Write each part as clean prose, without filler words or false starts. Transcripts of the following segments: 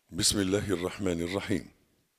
بسم الله الرحمن الرحيم.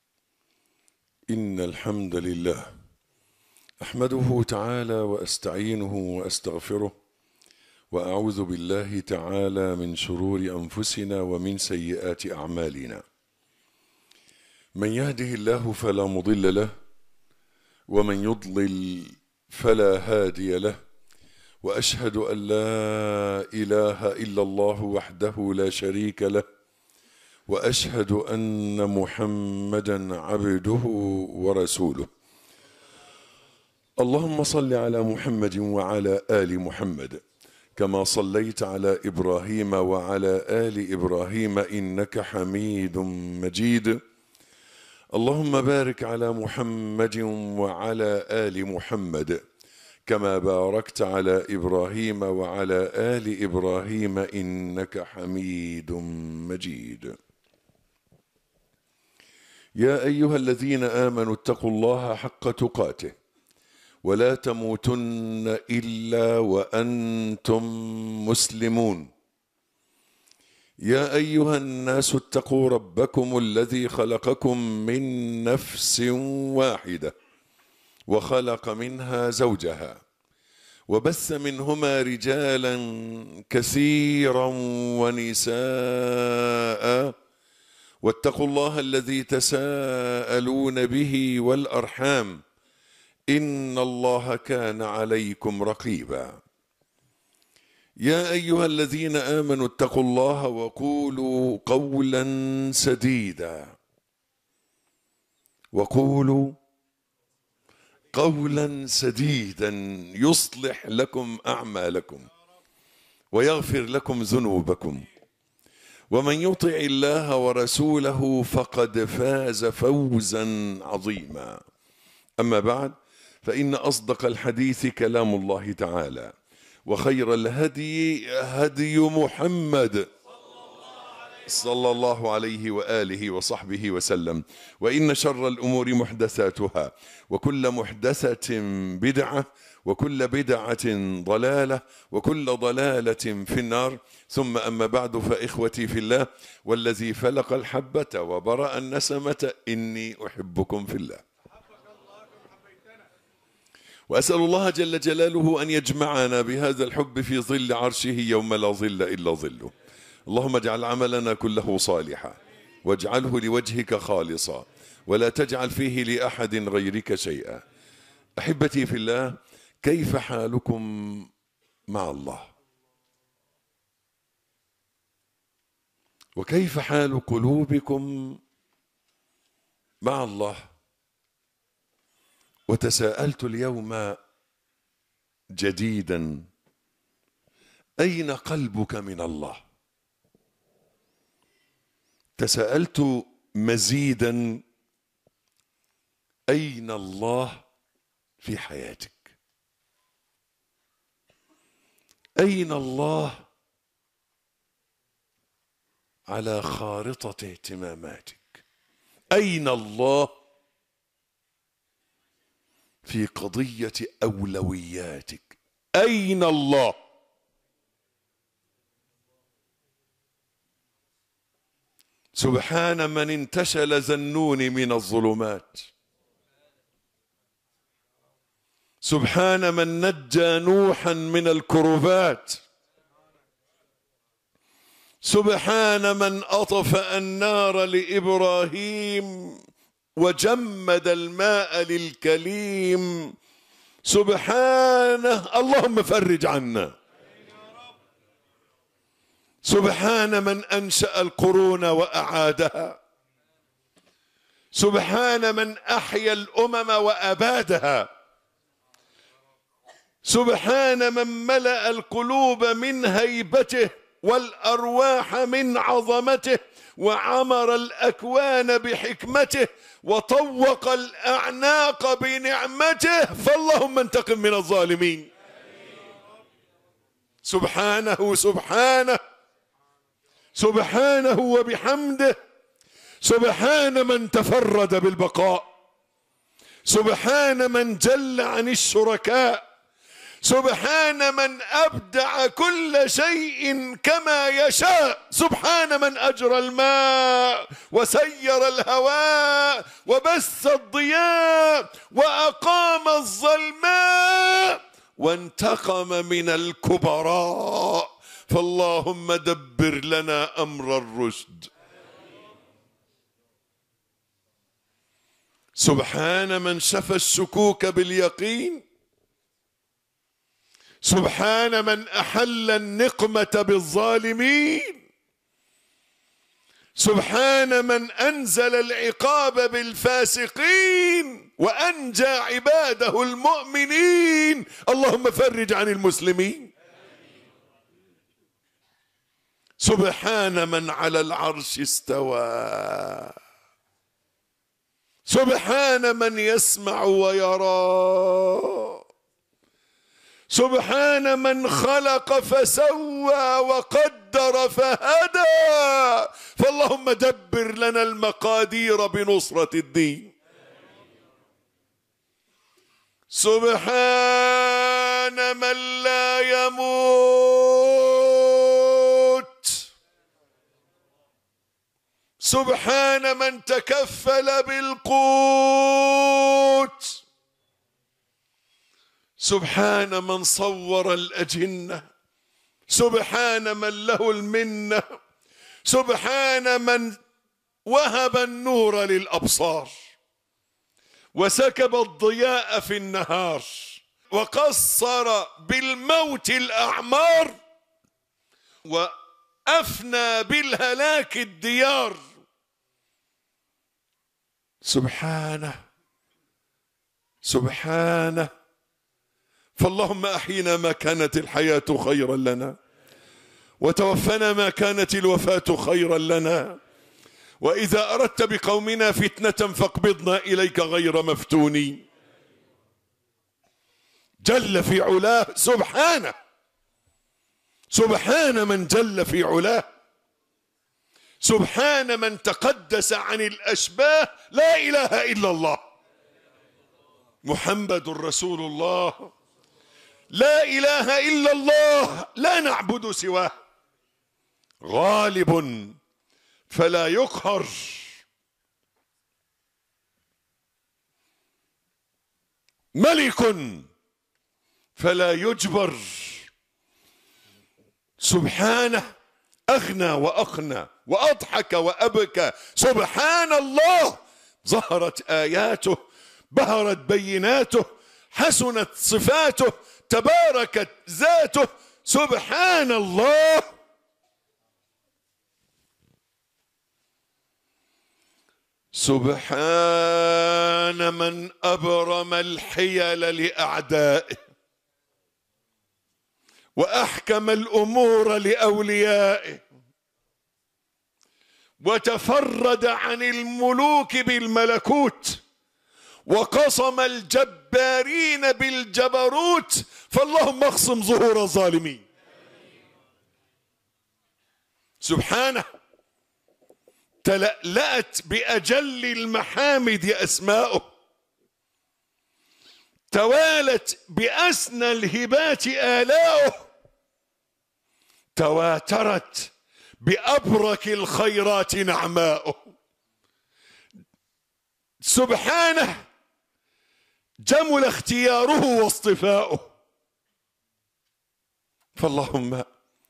إن الحمد لله أحمده تعالى وأستعينه وأستغفره، وأعوذ بالله تعالى من شرور أنفسنا ومن سيئات أعمالنا. من يهده الله فلا مضل له، ومن يضلل فلا هادي له، وأشهد أن لا إله إلا الله وحده لا شريك له، وأشهد أن محمدا عبده ورسوله. اللهم صل على محمد وعلى آل محمد كما صليت على إبراهيم وعلى آل إبراهيم إنك حميد مجيد. اللهم بارك على محمد وعلى آل محمد كما باركت على إبراهيم وعلى آل إبراهيم إنك حميد مجيد. يا أيها الذين آمنوا اتقوا الله حق تقاته ولا تموتن إلا وأنتم مسلمون. يا أيها الناس اتقوا ربكم الذي خلقكم من نفس واحدة وخلق منها زوجها وبث منهما رجالا كثيرا ونساء، واتقوا الله الذي تساءلون به والأرحام إن الله كان عليكم رقيبا. يا أيها الذين آمنوا اتقوا الله وقولوا قولا سديدا، وقولوا قولا سديدا يصلح لكم أعمالكم ويغفر لكم ذنوبكم، ومن يطع الله ورسوله فقد فاز فوزا عظيما. أما بعد، فإن أصدق الحديث كلام الله تعالى، وخير الهدي هدي محمد صلى الله عليه وآله وصحبه وسلم، وإن شر الأمور محدثاتها، وكل محدثة بدعة، وكل بدعة ضلالة، وكل ضلالة في النار. ثم أما بعد، فإخوتي في الله، والذي فلق الحبة وبرأ النسمة إني أحبكم في الله، وأسأل الله جل جلاله أن يجمعنا بهذا الحب في ظل عرشه يوم لا ظل إلا ظله. اللهم اجعل عملنا كله صالحا، واجعله لوجهك خالصا، ولا تجعل فيه لأحد غيرك شيئا. أحبتي في الله، كيف حالكم مع الله؟ وكيف حال قلوبكم مع الله؟ وتساءلت اليوم جديدا: أين قلبك من الله؟ تساءلت مزيدا: أين الله في حياتك؟ أين الله على خارطة اهتماماتك؟ أين الله في قضية أولوياتك؟ أين الله؟ سبحان من انتشل ذنون من الظلمات، سبحان من نجى نوحا من الكربات، سبحان من أطفأ النار لإبراهيم وجمد الماء للكليم. سبحانه، اللهم فرج عنا. سبحان من أنشأ القرون وأعادها، سبحان من أحيا الأمم وأبادها، سبحان من ملأ القلوب من هيبته والأرواح من عظمته، وعمر الأكوان بحكمته، وطوق الأعناق بنعمته. فاللهم انتقم من الظالمين. سبحانه سبحانه سبحانه وبحمده. سبحان من تفرد بالبقاء، سبحان من جل عن الشركاء، سبحان من أبدع كل شيء كما يشاء، سبحان من أجرى الماء وسير الهواء وبث الضياء وأقام الظلماء وانتقم من الكبراء، فاللهم دبر لنا أمر الرشد. سبحان من شفى الشكوك باليقين، سبحان من أحل النقمة بالظالمين، سبحان من أنزل العقاب بالفاسقين وأنجى عباده المؤمنين. اللهم فرج عن المسلمين. سبحان من على العرش استوى، سبحان من يسمع ويرى، سبحان من خلق فسوى وقدر فهدى، فاللهم دبر لنا المقادير بنصرة الدين. سبحان من لا يموت، سبحان من تكفل بالقوت، سبحان من صور الأجنة، سبحان من له المنة، سبحان من وهب النور للأبصار وسكب الضياء في النهار وقصر بالموت الأعمار وأفنى بالهلاك الديار. سبحانه سبحانه. فاللهم أحينا ما كانت الحياة خيرا لنا، وتوفنا ما كانت الوفاة خيرا لنا، وإذا أردت بقومنا فتنة فاقبضنا إليك غير مفتونين. جل في علاه. سبحانه سبحان من جل في علاه، سبحان من تقدس عن الأشباه. لا إله إلا الله محمد رسول الله، لا إله إلا الله، لا نعبد سواه، غالب فلا يقهر، ملك فلا يجبر. سبحانه أغنى وأقنى وأضحك وأبكى. سبحان الله ظهرت آياته، بهرت بيناته، حسنت صفاته، تباركت ذاته. سبحان الله. سبحان من أبرم الحيل لأعدائه وأحكم الأمور لأوليائه وتفرد عن الملوك بالملكوت وقصم الجبارين بالجبروت، فاللهم اقسم ظهور الظالمين. سبحانه تلألأت بأجل المحامد أسماؤه، توالت بأسنى الهبات آلاؤه، تواترت بأبرك الخيرات نعماؤه. سبحانه جمل اختياره واصطفاؤه، فاللهم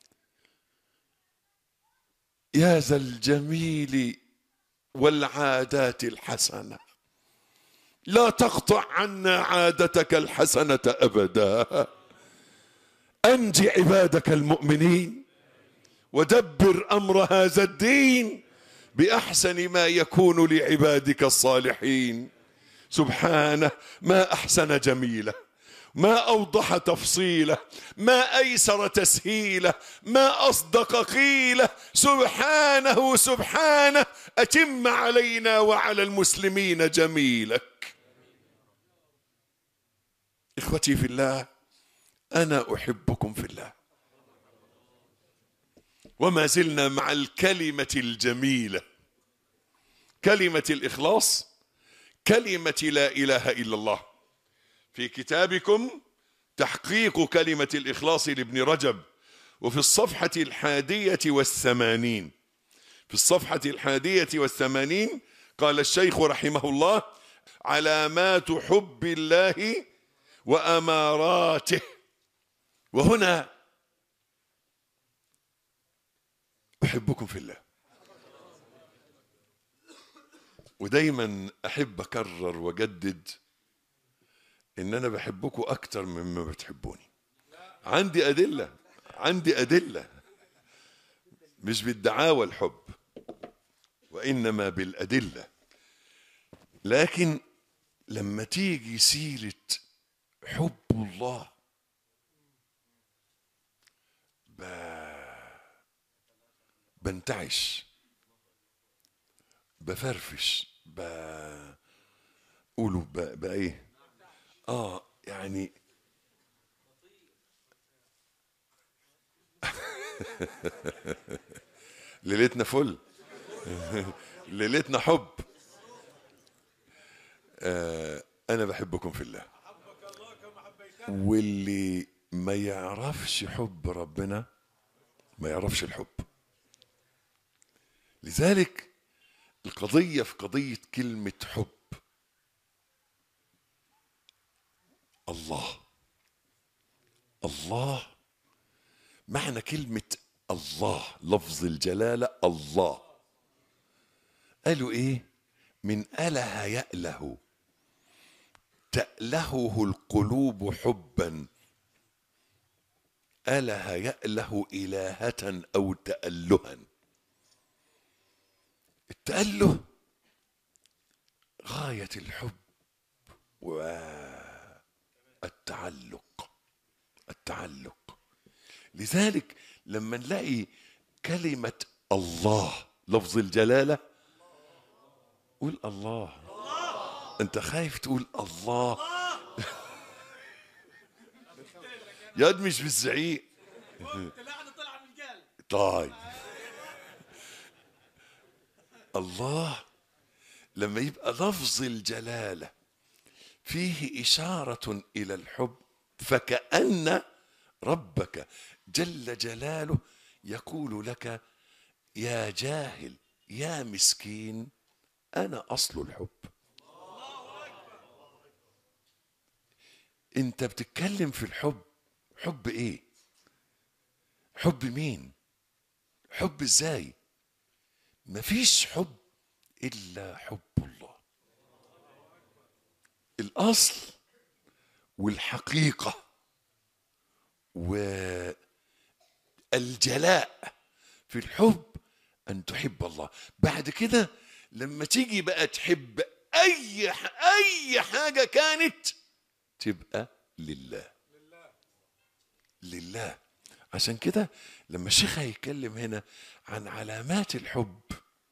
يا ذا الجميل والعادات الحسنة لا تقطع عنا عادتك الحسنة أبدا. أنج عبادك المؤمنين ودبر أمر هذا الدين بأحسن ما يكون لعبادك الصالحين. سبحانه ما أحسن جميله، ما أوضح تفصيله، ما أيسر تسهيله، ما أصدق قيله. سبحانه سبحانه أتم علينا وعلى المسلمين جميلك. إخوتي في الله، أنا أحبكم في الله، وما زلنا مع الكلمة الجميلة، كلمة الإخلاص، كلمة لا إله إلا الله. في كتابكم تحقيق كلمة الإخلاص لابن رجب. وفي الصفحة 81 في الصفحة 81 قال الشيخ رحمه الله: علامات حب الله وأماراته. وهنا أحبكم في الله، ودايما أحب أكرر وأجدد إن أنا بحبكم أكتر مما بتحبوني. عندي أدلة، مش بالدعاوى الحب وإنما بالأدلة. لكن لما تيجي سيرة حب الله بنتعش، بفرفش، قولوا بإيه؟ يعني ليلتنا فل ليلتنا حب. أنا بحبكم في الله، واللي ما يعرفش حب ربنا ما يعرفش الحب. لذلك القضية في قضية كلمة حب. الله معنى كلمة الله، لفظ الجلالة الله، قالوا ايه؟ من أله يأله، تألهه القلوب حبا. أله يأله إلهة أو تألها. التأله غاية الحب والتعلق. لذلك لما نلاقي كلمة الله لفظ الجلالة، قول الله. انت خايف تقول الله ياد مش بالزعيق. طيب الله لما يبقى لفظ الجلالة فيه إشارة إلى الحب، فكأن ربك جل جلاله يقول لك: يا جاهل يا مسكين، أنا أصل الحب. أنت بتتكلم في الحب، حب إيه؟ حب مين؟ حب إزاي؟ مفيش حب إلا حب الله. الأصل والحقيقة والجلاء في الحب أن تحب الله. بعد كده لما تيجي بقى تحب أي حاجة كانت، تبقى لله. عشان كده لما الشيخ هيتكلم هنا عن علامات الحب،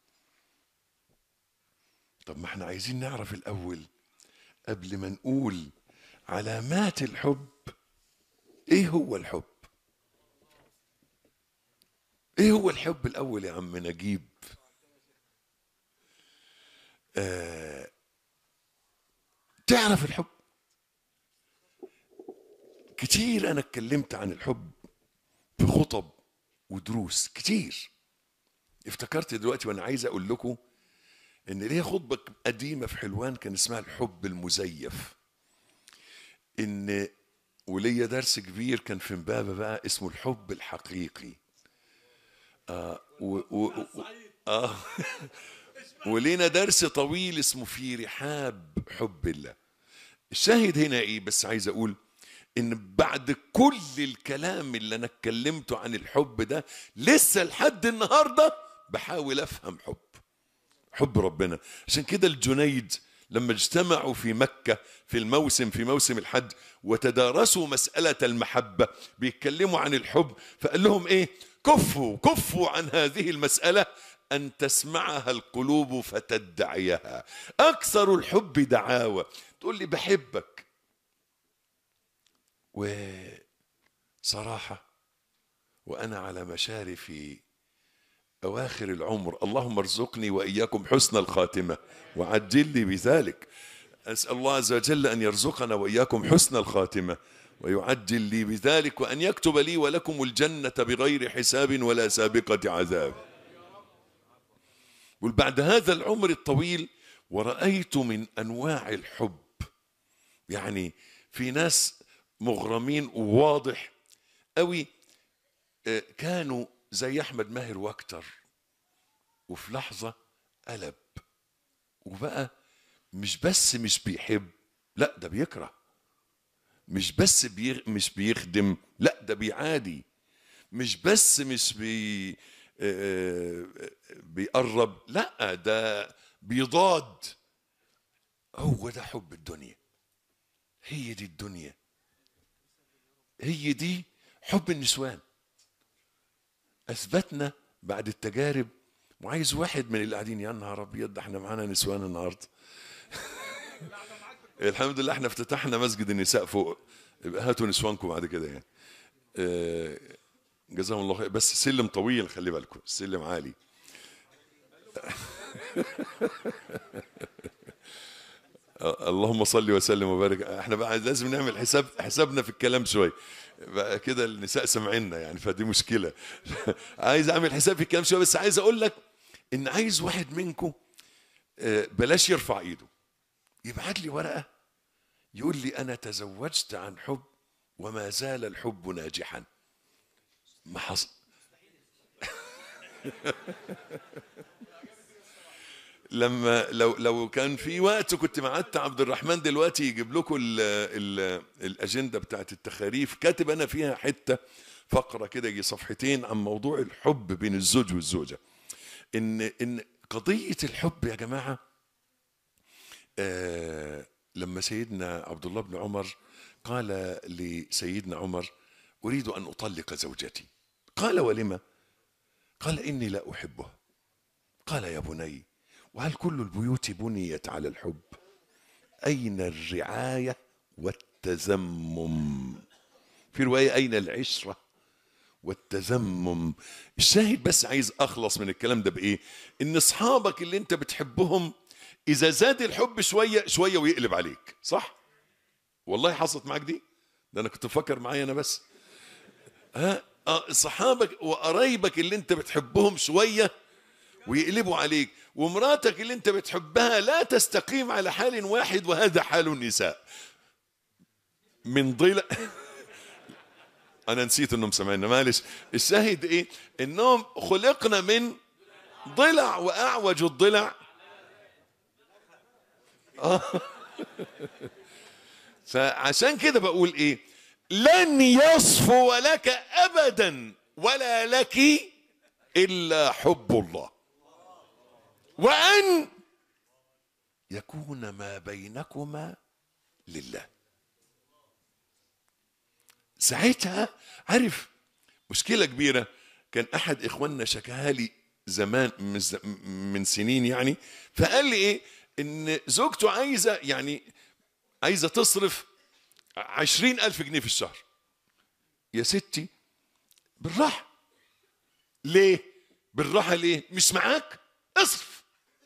طب ما احنا عايزين نعرف الأول قبل ما نقول علامات الحب، ايه هو الحب؟ ايه هو الحب الأول يا عم نجيب؟ تعرف الحب؟ كتير أنا اتكلمت عن الحب في خطب ودروس كتير. افتكرت دلوقتي وأنا عايز أقول لكم إن ليه خطبة قديمة في حلوان كان اسمها الحب المزيف. وليا درس كبير كان في امبابة بقى اسمه الحب الحقيقي. ولينا درس طويل اسمه في رحاب حب الله. الشاهد هنا ايه؟ بس عايز اقول ان بعد كل الكلام اللي انا اتكلمته عن الحب ده، لسه لحد النهارده بحاول افهم حب ربنا. عشان كده الجنيد لما اجتمعوا في مكة في موسم الحج وتدارسوا مسألة المحبة، بيتكلموا عن الحب، فقال لهم ايه؟ كفوا عن هذه المسألة أن تسمعها القلوب فتدعيها. أكثر الحب دعاوى. تقول لي بحبك، وصراحة وأنا على مشارف أواخر العمر، اللهم ارزقني وإياكم حسن الخاتمة وعجل لي بذلك. أسأل الله عز وجل أن يرزقنا وإياكم حسن الخاتمة ويعجل لي بذلك وأن يكتب لي ولكم الجنة بغير حساب ولا سابقة عذاب. بعد هذا العمر الطويل ورأيت من أنواع الحب، يعني في ناس مغرمين وواضح قوي، كانوا زي أحمد ماهر واكتر، وفي لحظة قلب وبقى مش بس مش بيحب، لا ده بيكره. مش بس مش بيخدم، لا ده بيعادي. مش بس مش بيقرب، لا ده بيضاد. هو ده حب الدنيا، هي دي الدنيا، هي دي حب النسوان. اثبتنا بعد التجارب. وعايز واحد من اللي قاعدين، يا نهار ابيض ده احنا معانا نسوان النهارده. الحمد لله احنا افتتحنا مسجد النساء فوق، يبقى هاتوا نسوانكم بعد كده يعني. جزاهم الله خير. بس سلم طويل، خلي بالكم السلم عالي. اللهم صل وسلم وبارك. احنا بقى لازم نعمل حسابنا في الكلام شويه بقى كده، النساء سمعنا يعني، فدي مشكله. عايز اعمل حساب في الكلام شويه، بس عايز اقول لك ان عايز واحد منكم بلاش يرفع ايده، يبعت لي ورقه يقول لي انا تزوجت عن حب وما زال الحب ناجحا. ما حصل. لما لو كان في وقت كنت بعت عبد الرحمن دلوقتي يجيب لكم الاجنده بتاعت التخاريف، كاتب انا فيها حته فقره كده يجي صفحتين عن موضوع الحب بين الزوج والزوجه. ان قضيه الحب يا جماعه، لما سيدنا عبد الله بن عمر قال لسيدنا عمر اريد ان اطلق زوجتي، قال ولم؟ قال اني لا احبها. قال يا بني وهل كل البيوت بنيت على الحب؟ أين الرعاية والتزمم؟ في رواية أين العشرة والتزمم؟ الشاهد بس عايز أخلص من الكلام ده بإيه؟ إن أصحابك اللي أنت بتحبهم إذا زاد الحب شوية شوية ويقلب عليك، صح؟ والله حصلت معاك دي؟ ده أنا كنت بفكر معايا أنا بس. صحابك وقرايبك اللي أنت بتحبهم شوية ويقلبوا عليك، ومراتك اللي انت بتحبها لا تستقيم على حال واحد، وهذا حال النساء من ضلع. انا نسيت انهم سمعنا، معلش. الشاهد ايه؟ انهم خلقنا من ضلع، واعوج الضلع فعشان كده بقول ايه؟ لن يصفو لك ابدا ولا لك الا حب الله، وان يكون ما بينكما لله. ساعتها عارف مشكلة كبيرة، كان أحد إخواننا شكاها لي زمان من سنين يعني، فقال لي إيه؟ إن زوجته عايزة تصرف 20,000 جنيه في الشهر. يا ستي بالراحة. ليه؟ بالراحة ليه؟ مش معاك؟ اصرف.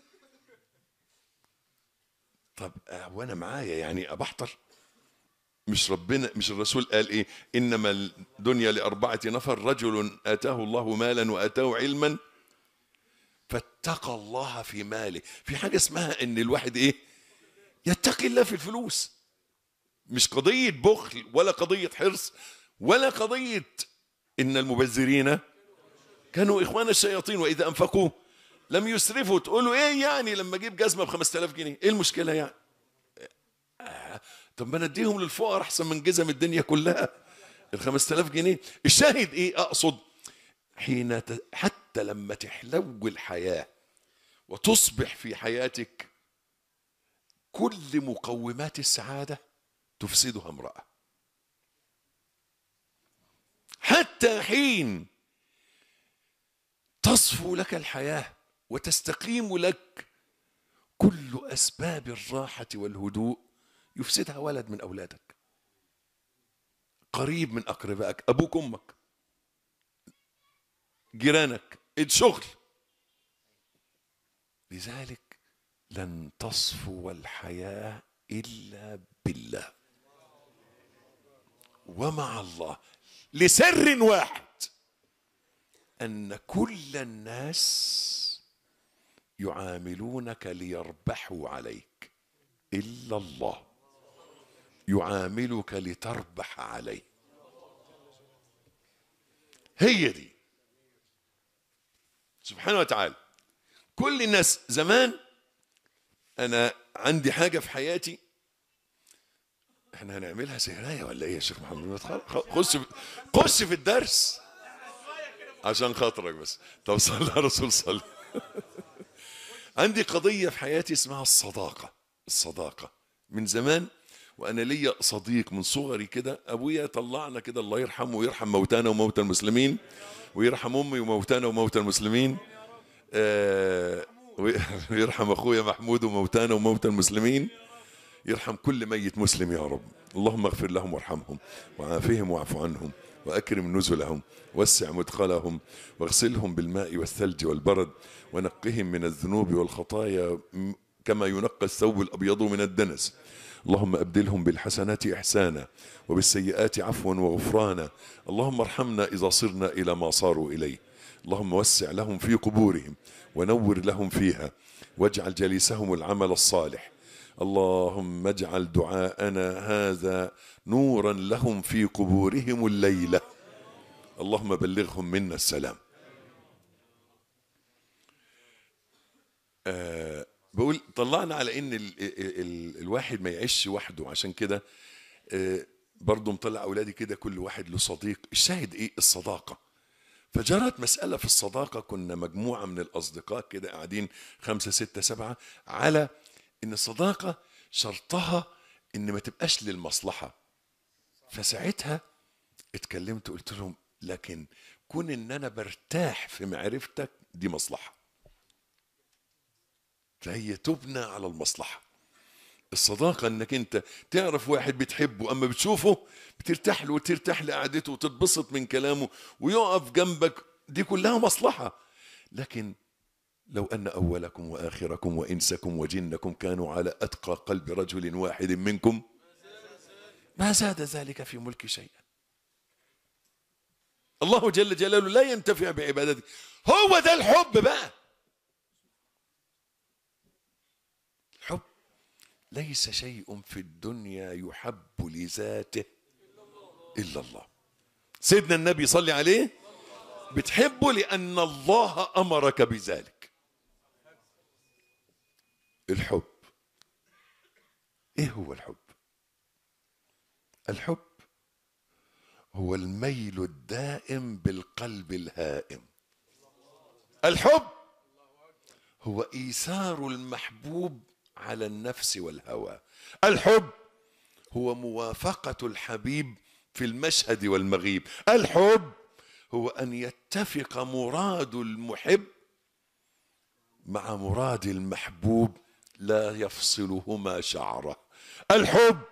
طب وأنا معايا يعني أبحتر؟ مش ربنا، مش الرسول قال ايه؟ انما الدنيا لاربعه نفر، رجل اتاه الله مالا واتاه علما فاتقى الله في ماله. في حاجه اسمها ان الواحد ايه؟ يتقي الله في الفلوس. مش قضيه بخل ولا قضيه حرص ولا قضيه ان المبذرين كانوا اخوان الشياطين واذا انفقوا لم يسرفوا. تقولوا ايه يعني لما اجيب جزمه ب5000 جنيه؟ ايه المشكله يعني؟ طب ما نديهم للفقراء احسن من جزم الدنيا كلها ال5000 جنيه. الشاهد ايه؟ اقصد حتى لما تحلو الحياة وتصبح في حياتك كل مقومات السعادة تفسدها امرأة. حتى حين تصفو لك الحياة وتستقيم لك كل أسباب الراحة والهدوء يفسدها ولد من أولادك، قريب من أقربائك، أبوك أمك، جيرانك، الشغل. لذلك لن تصفو الحياة إلا بالله. ومع الله لسر واحد، أن كل الناس يعاملونك ليربحوا عليك إلا الله يعاملك لتربح عليه. هي دي سبحانه وتعالى. كل الناس زمان، أنا عندي حاجة في حياتي، احنا هنعملها سهراية ولا ايه يا شيخ محمد؟ خش في الدرس عشان خاطرك بس. طب صلى على رسول صلى. عندي قضية في حياتي اسمها الصداقة من زمان. وانا ليا صديق من صغري كده، ابويا طلعنا كده الله يرحمه ويرحم موتانا وموتى المسلمين، ويرحم امي وموتانا وموتى المسلمين، ويرحم اخويا محمود وموتانا وموتى المسلمين، يرحم كل ميت مسلم يا رب. اللهم اغفر لهم وارحمهم وعافهم واعف عنهم وأكرم نزلهم وسع مدخلهم واغسلهم بالماء والثلج والبرد ونقهم من الذنوب والخطايا كما ينقى الثوب الأبيض من الدنس. اللهم أبدلهم بالحسنات إحسانا وبالسيئات عفوا وغفرانا. اللهم ارحمنا إذا صرنا إلى ما صاروا إليه. اللهم وسع لهم في قبورهم ونور لهم فيها واجعل جليسهم العمل الصالح. اللهم اجعل دعاءنا هذا نورا لهم في قبورهم الليلة. اللهم بلغهم منا السلام. بقول طلعنا على ان الواحد ما يعيش وحده، عشان كده برضو مطلع اولادي كده كل واحد له صديق. الشاهد ايه؟ الصداقة. فجرت مسألة في الصداقة، كنا مجموعة من الأصدقاء كده قاعدين 5 6 7 على إن الصداقة شرطها إن ما تبقاش للمصلحة. فساعتها اتكلمت قلت لهم لكن كون إن أنا برتاح في معرفتك دي مصلحة، فهي تبنى على المصلحة. الصداقة إنك أنت تعرف واحد بتحبه، أما بتشوفه بترتاح له وترتاح لقعدته وتتبسط من كلامه ويقف جنبك، دي كلها مصلحة. لكن لو أن أولكم وآخركم وإنسكم وجنكم كانوا على أتقى قلب رجل واحد منكم ما زاد ذلك في ملك شيئا. الله جل جلاله لا ينتفع بعبادته. هو ده الحب بقى. الحب ليس شيء في الدنيا يحب لذاته إلا الله. سيدنا النبي صلى عليه بتحبه لأن الله أمرك بذلك. الحب ايه هو الحب؟ الحب هو الميل الدائم بالقلب الهائم. الحب هو إيثار المحبوب على النفس والهوى. الحب هو موافقة الحبيب في المشهد والمغيب. الحب هو أن يتفق مراد المحب مع مراد المحبوب لا يفصلهما شعرة. الحب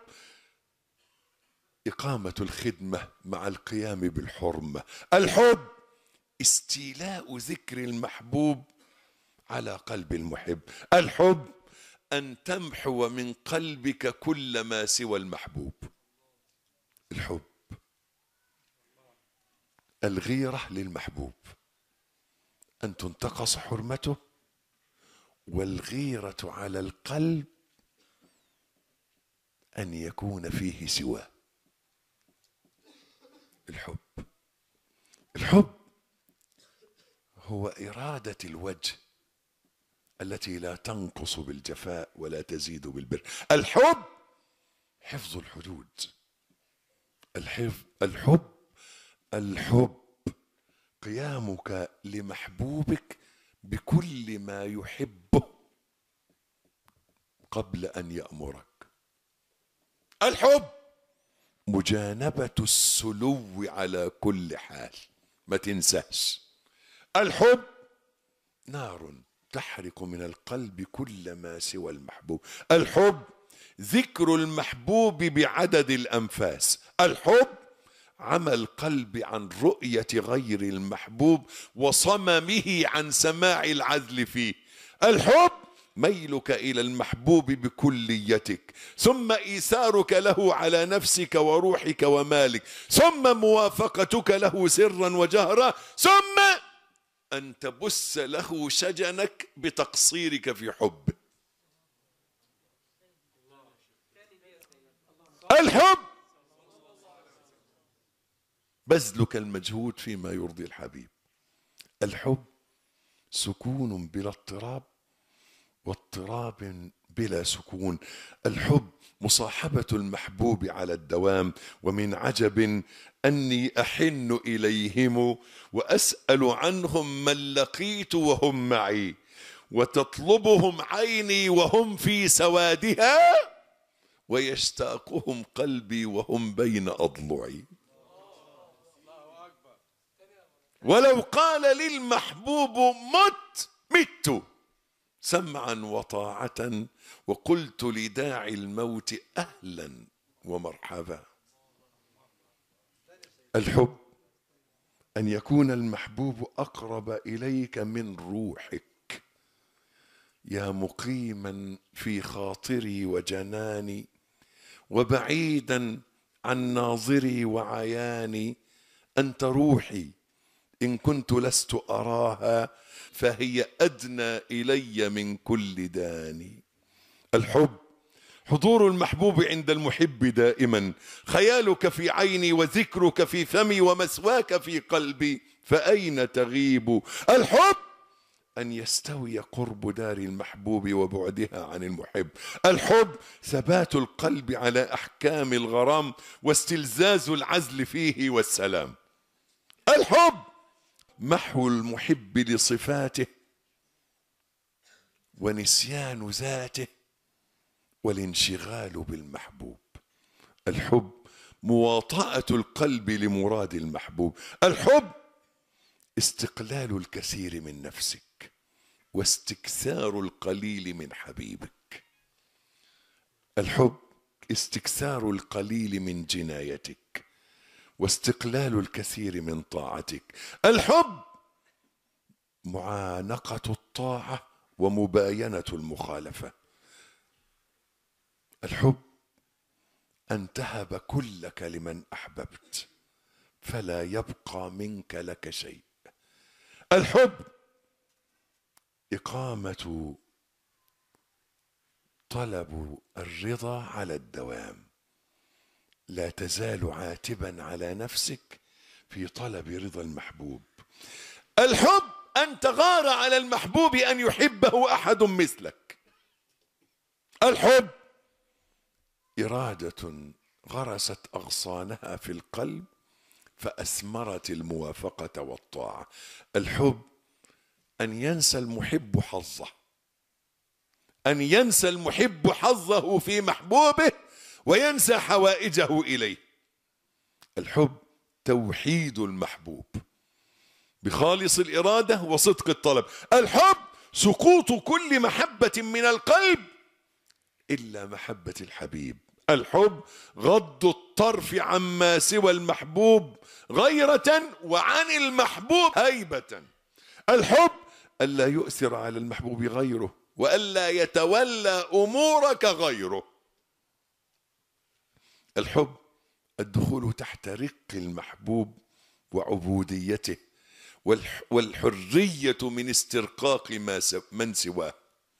إقامة الخدمة مع القيام بالحرمة. الحب استيلاء ذكر المحبوب على قلب المحب. الحب أن تمحو من قلبك كل ما سوى المحبوب. الحب الغيرة للمحبوب، أن تنتقص حرمته، والغيرة على القلب أن يكون فيه سواه. الحب هو إرادة الوجه التي لا تنقص بالجفاء ولا تزيد بالبر. الحب حفظ الحدود. الحب قيامك لمحبوبك بكل ما يحبه قبل أن يأمرك. الحب مجانبة السلو على كل حال، ما تنساش. الحب نار تحرق من القلب كل ما سوى المحبوب. الحب ذكر المحبوب بعدد الأنفاس. الحب عمى القلب عن رؤية غير المحبوب وصممه عن سماع العذل فيه. الحب ميلك إلى المحبوب بكليتك، ثم إيثارك له على نفسك وروحك ومالك، ثم موافقتك له سرا وجهرا، ثم أن تبث له شجنك بتقصيرك في حبه. الحب بذلك المجهود فيما يرضي الحبيب. الحب سكون بلا اضطراب، واضطراب بلا سكون. الحب مصاحبة المحبوب على الدوام. ومن عجب أني أحن إليهم وأسأل عنهم من لقيت وهم معي، وتطلبهم عيني وهم في سوادها، ويشتاقهم قلبي وهم بين أضلعي. ولو قال للمحبوب مت مت سمعا وطاعة، وقلت لداعي الموت أهلا ومرحبا. الحب أن يكون المحبوب أقرب إليك من روحك، يا مقيما في خاطري وجناني، وبعيدا عن ناظري وعياني. أنت روحي إن كنت لست أراها، فهي أدنى إلي من كل داني. الحب حضور المحبوب عند المحب دائما، خيالك في عيني وذكرك في فمي ومسواك في قلبي، فأين تغيب؟ الحب أن يستوي قرب دار المحبوب وبعدها عن المحب. الحب ثبات القلب على أحكام الغرام، واستلزاز العزل فيه والسلام. الحب محو المحب لصفاته، ونسيان ذاته، والانشغال بالمحبوب. الحب مواطأة القلب لمراد المحبوب. الحب استقلال الكثير من نفسك، واستكثار القليل من حبيبك. الحب استكثار القليل من جنايتك، واستقلال الكثير من طاعتك. الحب معانقة الطاعة ومباينة المخالفة. الحب أن تهب كلك لمن أحببت، فلا يبقى منك لك شيء. الحب إقامة طلب الرضا على الدوام، لا تزال عاتبا على نفسك في طلب رضا المحبوب. الحب أن تغار على المحبوب أن يحبه أحد مثلك. الحب إرادة غرست أغصانها في القلب فأثمرت الموافقة والطاعة. الحب أن ينسى المحب حظه، أن ينسى المحب حظه في محبوبه وينسى حوائجه إليه. الحب توحيد المحبوب بخالص الإرادة وصدق الطلب. الحب سقوط كل محبة من القلب إلا محبة الحبيب. الحب غض الطرف عما سوى المحبوب غيرة، وعن المحبوب هيبة. الحب ألا يؤثر على المحبوب غيره، وألا يتولى أمورك غيره. الحب الدخول تحت رق المحبوب وعبوديته، والحرية من استرقاق من سواه.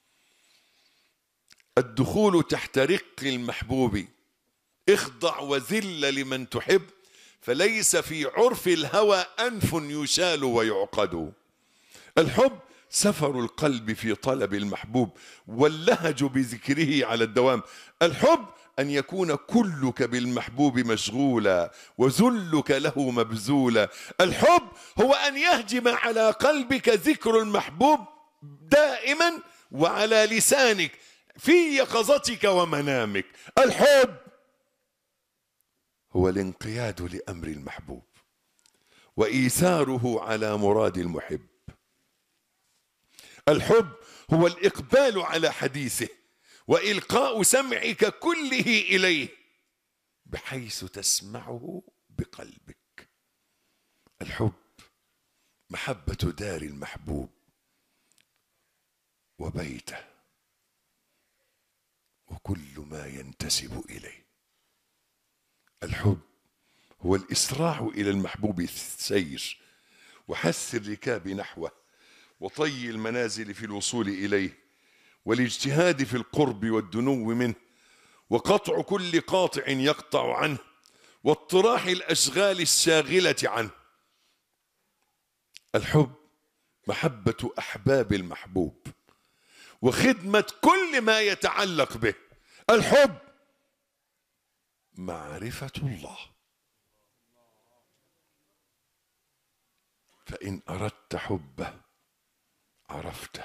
الدخول تحت رق المحبوب، اخضع وذل لمن تحب، فليس في عرف الهوى أنف يشال ويعقد. الحب سفر القلب في طلب المحبوب، واللهج بذكره على الدوام. الحب أن يكون كلك بالمحبوب مشغولا، وذلك له مبذولا. الحب هو أن يهجم على قلبك ذكر المحبوب دائما وعلى لسانك في يقظتك ومنامك. الحب هو الانقياد لأمر المحبوب وإيثاره على مراد المحب. الحب هو الإقبال على حديثه وإلقاء سمعك كله إليه بحيث تسمعه بقلبك. الحب محبة دار المحبوب وبيته كل ما ينتسب إليه. الحب هو الإسراع إلى المحبوب السير، وحث الركاب نحوه، وطي المنازل في الوصول إليه، والاجتهاد في القرب والدنو منه، وقطع كل قاطع يقطع عنه، واطراح الأشغال الشاغلة عنه. الحب محبة أحباب المحبوب، وخدمة كل ما يتعلق به. الحب معرفة الله، فإن أردت حبه عرفته.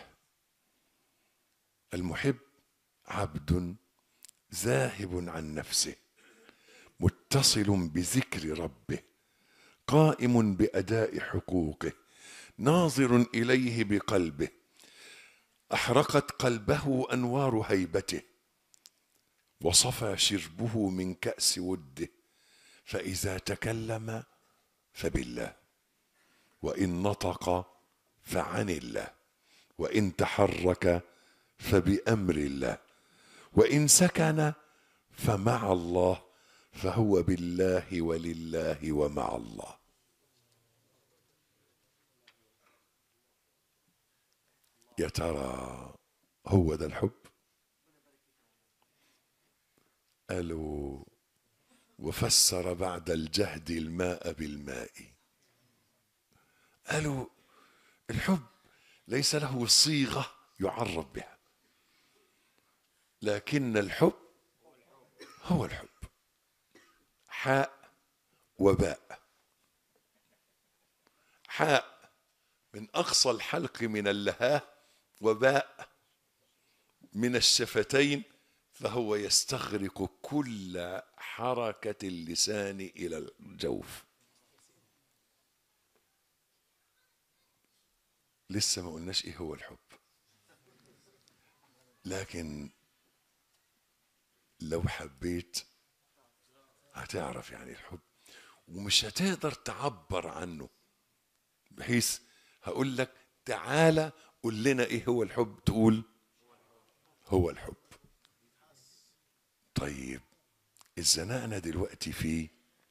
المحب عبد ذاهب عن نفسه، متصل بذكر ربه، قائم بأداء حقوقه، ناظر إليه بقلبه، أحرقت قلبه أنوار هيبته، وصفى شربه من كأس وده، فإذا تكلم فبالله، وإن نطق فعن الله، وإن تحرك فبأمر الله، وإن سكن فمع الله، فهو بالله ولله ومع الله. يا ترى هو ده الحب؟ قالوا وفسر بعد الجهد الماء بالماء. قالوا الحب ليس له صيغة يعرف بها، لكن الحب هو الحب. حاء وباء. حاء من أقصى الحلق من اللهاه، وباء من الشفتين، فهو يستغرق كل حركة اللسان إلى الجوف. لسه ما قلناش إيه هو الحب، لكن لو حبيت هتعرف يعني الحب، ومش هتقدر تعبر عنه، بحيث هقول لك تعالى قول لنا ايه هو الحب، تقول هو الحب. طيب اتزنقنا دلوقتي فيه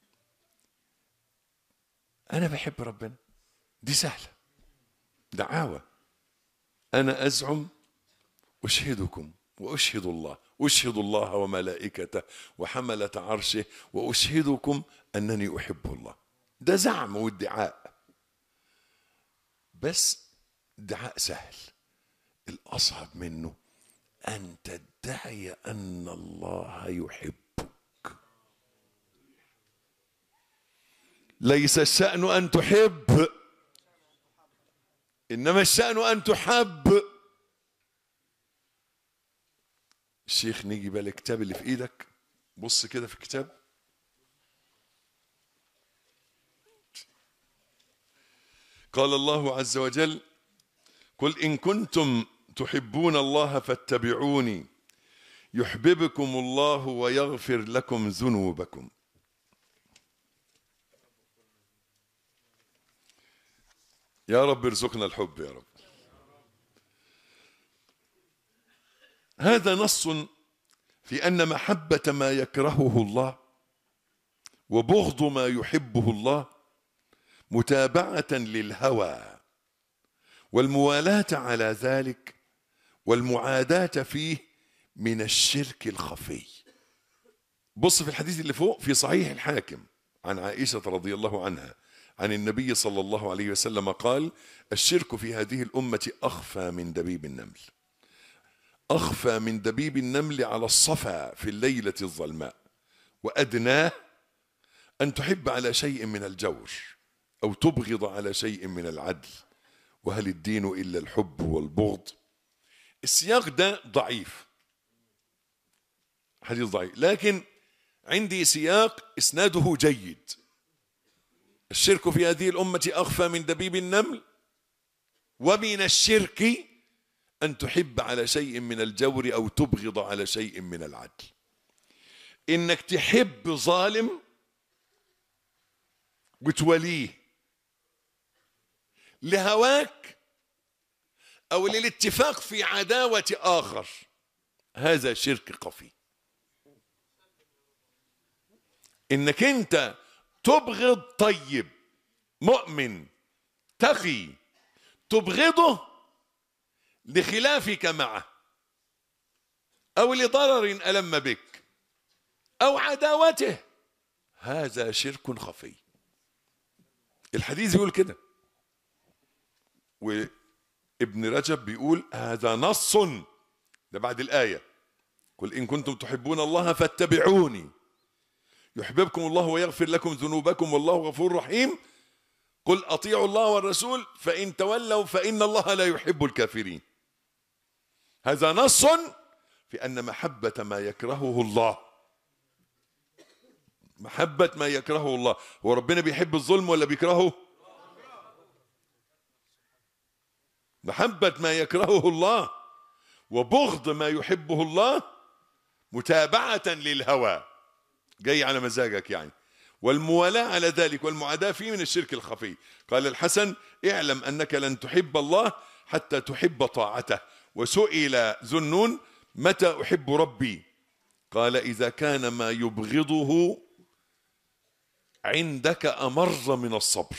انا بحب ربنا، دي سهلة، دعاوى. انا ازعم اشهدكم واشهد الله، اشهد الله وملائكته وحملة عرشه واشهدكم انني احب الله. ده زعم وادعاء، بس ادعاء سهل. الاصعب منه ان تدعي ان الله يحبك. ليس الشأن ان تحب، انما الشأن ان تحب. الشيخ نيجي بقى الكتاب اللي في ايدك، بص كده في الكتاب. قال الله عز وجل: قل إن كنتم تحبون الله فاتبعوني يحببكم الله ويغفر لكم ذنوبكم. يا رب ارزقنا الحب يا رب. هذا نص في أن محبة ما يكرهه الله وبغض ما يحبه الله متابعة للهوى، والموالاة على ذلك والمعاداة فيه من الشرك الخفي. بص في الحديث اللي فوق في صحيح الحاكم عن عائشة رضي الله عنها عن النبي صلى الله عليه وسلم قال: الشرك في هذه الأمة أخفى من دبيب النمل، أخفى من دبيب النمل على الصفا في الليلة الظلماء، وأدناه أن تحب على شيء من الجور أو تبغض على شيء من العدل، وهل الدين إلا الحب والبغض. السياق ده ضعيف، حديث ضعيف، لكن عندي سياق إسناده جيد. الشرك في هذه الأمة أخفى من دبيب النمل، ومن الشرك أن تحب على شيء من الجور أو تبغض على شيء من العدل. إنك تحب ظالم وتوليه لهواك أو للاتفاق في عداوة آخر، هذا شرك خفي. انك انت تبغض طيب مؤمن تقي، تبغضه لخلافك معه او لضرر ألم بك او عداوته، هذا شرك خفي. الحديث بيقول كده، وابن رجب بيقول هذا نص، ده بعد الآية قل إن كنتم تحبون الله فاتبعوني يحببكم الله ويغفر لكم ذنوبكم والله غفور رحيم. قل أطيعوا الله والرسول فإن تولوا فإن الله لا يحب الكافرين. هذا نص في أن محبة ما يكرهه الله، محبة ما يكرهه الله. هو ربنا بيحب الظلم ولا بيكرهه؟ محبة ما يكرهه الله وبغض ما يحبه الله متابعة للهوى، جاي على مزاجك يعني، والموالاة على ذلك والمعاداة فيه من الشرك الخفي. قال الحسن اعلم أنك لن تحب الله حتى تحب طاعته. وسئل ذو النون متى أحب ربي؟ قال إذا كان ما يبغضه عندك أمر من الصبر.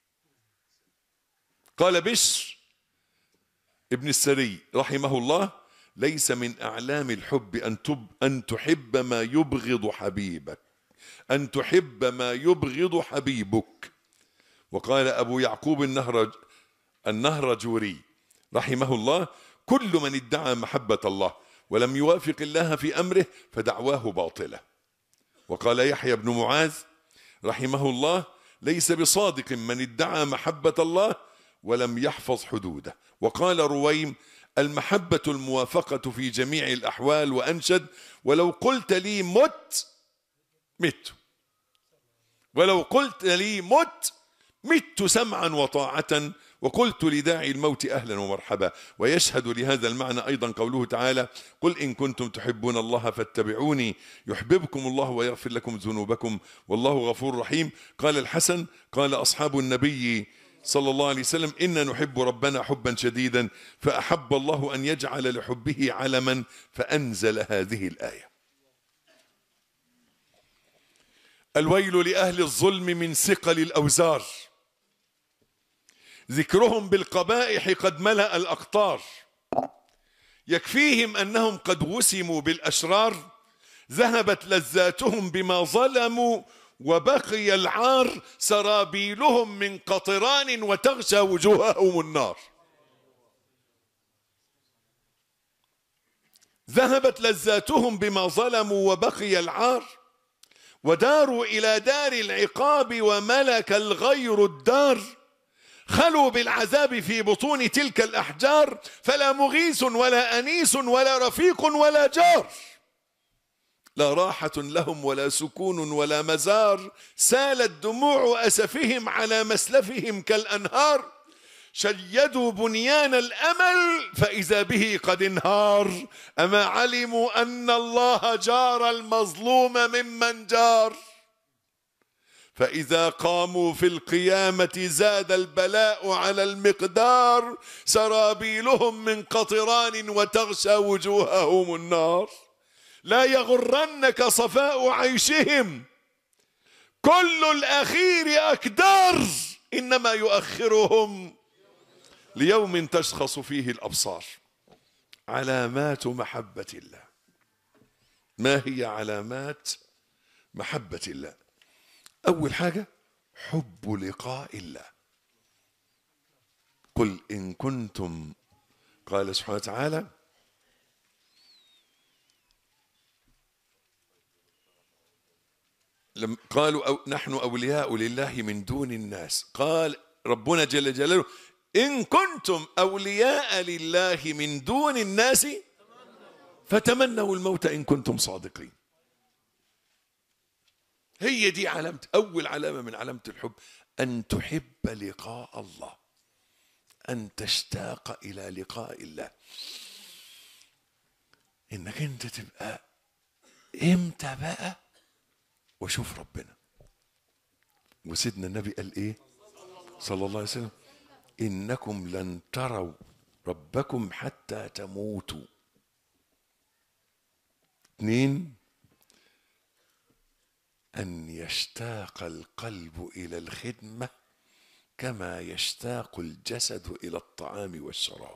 قال بشر ابن السري رحمه الله ليس من أعلام الحب أن تحب ما يبغض حبيبك، أن تحب ما يبغض حبيبك. وقال أبو يعقوب النهرجوري رحمه الله كل من ادعى محبة الله ولم يوافق الله في أمره فدعواه باطلة. وقال يحيى بن معاذ رحمه الله ليس بصادق من ادعى محبة الله ولم يحفظ حدوده. وقال رويم المحبة الموافقة في جميع الأحوال، وأنشد ولو قلت لي مت مت، ولو قلت لي مت سمعا وطاعة، وقلت لداعي الموت أهلا ومرحبا. ويشهد لهذا المعنى أيضا قوله تعالى قل إن كنتم تحبون الله فاتبعوني يحببكم الله ويغفر لكم ذنوبكم والله غفور رحيم. قال الحسن قال أصحاب النبي صلى الله عليه وسلم إنا نحب ربنا حبا شديدا فأحب الله أن يجعل لحبه علما فأنزل هذه الآية. الويل لأهل الظلم من ثقل الأوزار، ذكرهم بالقبائح قد ملأ الأقطار، يكفيهم أنهم قد وسموا بالأشرار، ذهبت لذاتهم بما ظلموا وبقي العار، سرابيلهم من قطران وتغشى وجوههم النار. ذهبت لذاتهم بما ظلموا وبقي العار، وداروا إلى دار العقاب وملك الغير الدار، خلوا بالعذاب في بطون تلك الأحجار، فلا مغيث ولا أنيس ولا رفيق ولا جار، لا راحة لهم ولا سكون ولا مزار، سالت دموع أسفهم على مسلفهم كالأنهار، شيدوا بنيان الأمل فإذا به قد انهار، أما علموا أن الله جار المظلوم ممن جار، فإذا قاموا في القيامة زاد البلاء على المقدار، سرابيلهم من قطران وتغشى وجوههم النار، لا يغرنك صفاء عيشهم كل الأخير أكدار، إنما يؤخرهم ليوم تشخص فيه الأبصار. علامات محبة الله. ما هي علامات محبة الله؟ أول حاجة حب لقاء الله. قل إن كنتم، قال سبحانه وتعالى قالوا نحن أولياء لله من دون الناس، قال ربنا جل جلاله إن كنتم أولياء لله من دون الناس فتمنوا الموت إن كنتم صادقين. هي دي علامة، أول علامة من علامة الحب، أن تحب لقاء الله، أن تشتاق إلى لقاء الله. إنك أنت تبقى إمتى بقى وشوف ربنا. وسيدنا النبي قال إيه صلى الله عليه وسلم إنكم لن تروا ربكم حتى تموتوا. 2 أن يشتاق القلب إلى الخدمة كما يشتاق الجسد إلى الطعام والشراب.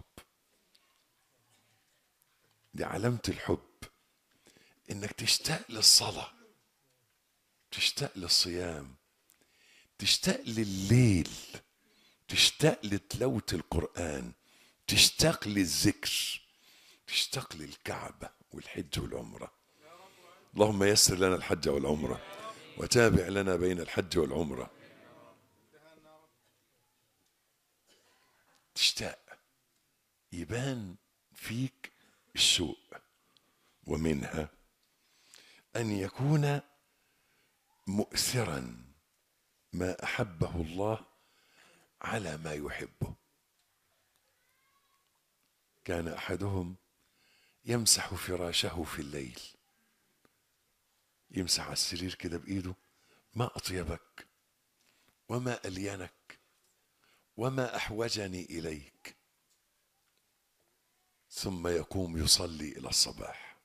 دي علامة الحب، إنك تشتاق للصلاة، تشتاق للصيام، تشتاق لليل، تشتاق لتلاوة القرآن، تشتاق للذكر، تشتاق للكعبة والحج والعمرة. اللهم يسر لنا الحج والعمرة وتابع لنا بين الحج والعمرة. تشتاق، يبان فيك الشوق. ومنها أن يكون مؤثرا ما أحبه الله على ما يحبه. كان أحدهم يمسح فراشه في الليل، يمسح على السرير كده بإيده، ما أطيبك وما ألينك وما أحوجني إليك، ثم يقوم يصلي إلى الصباح.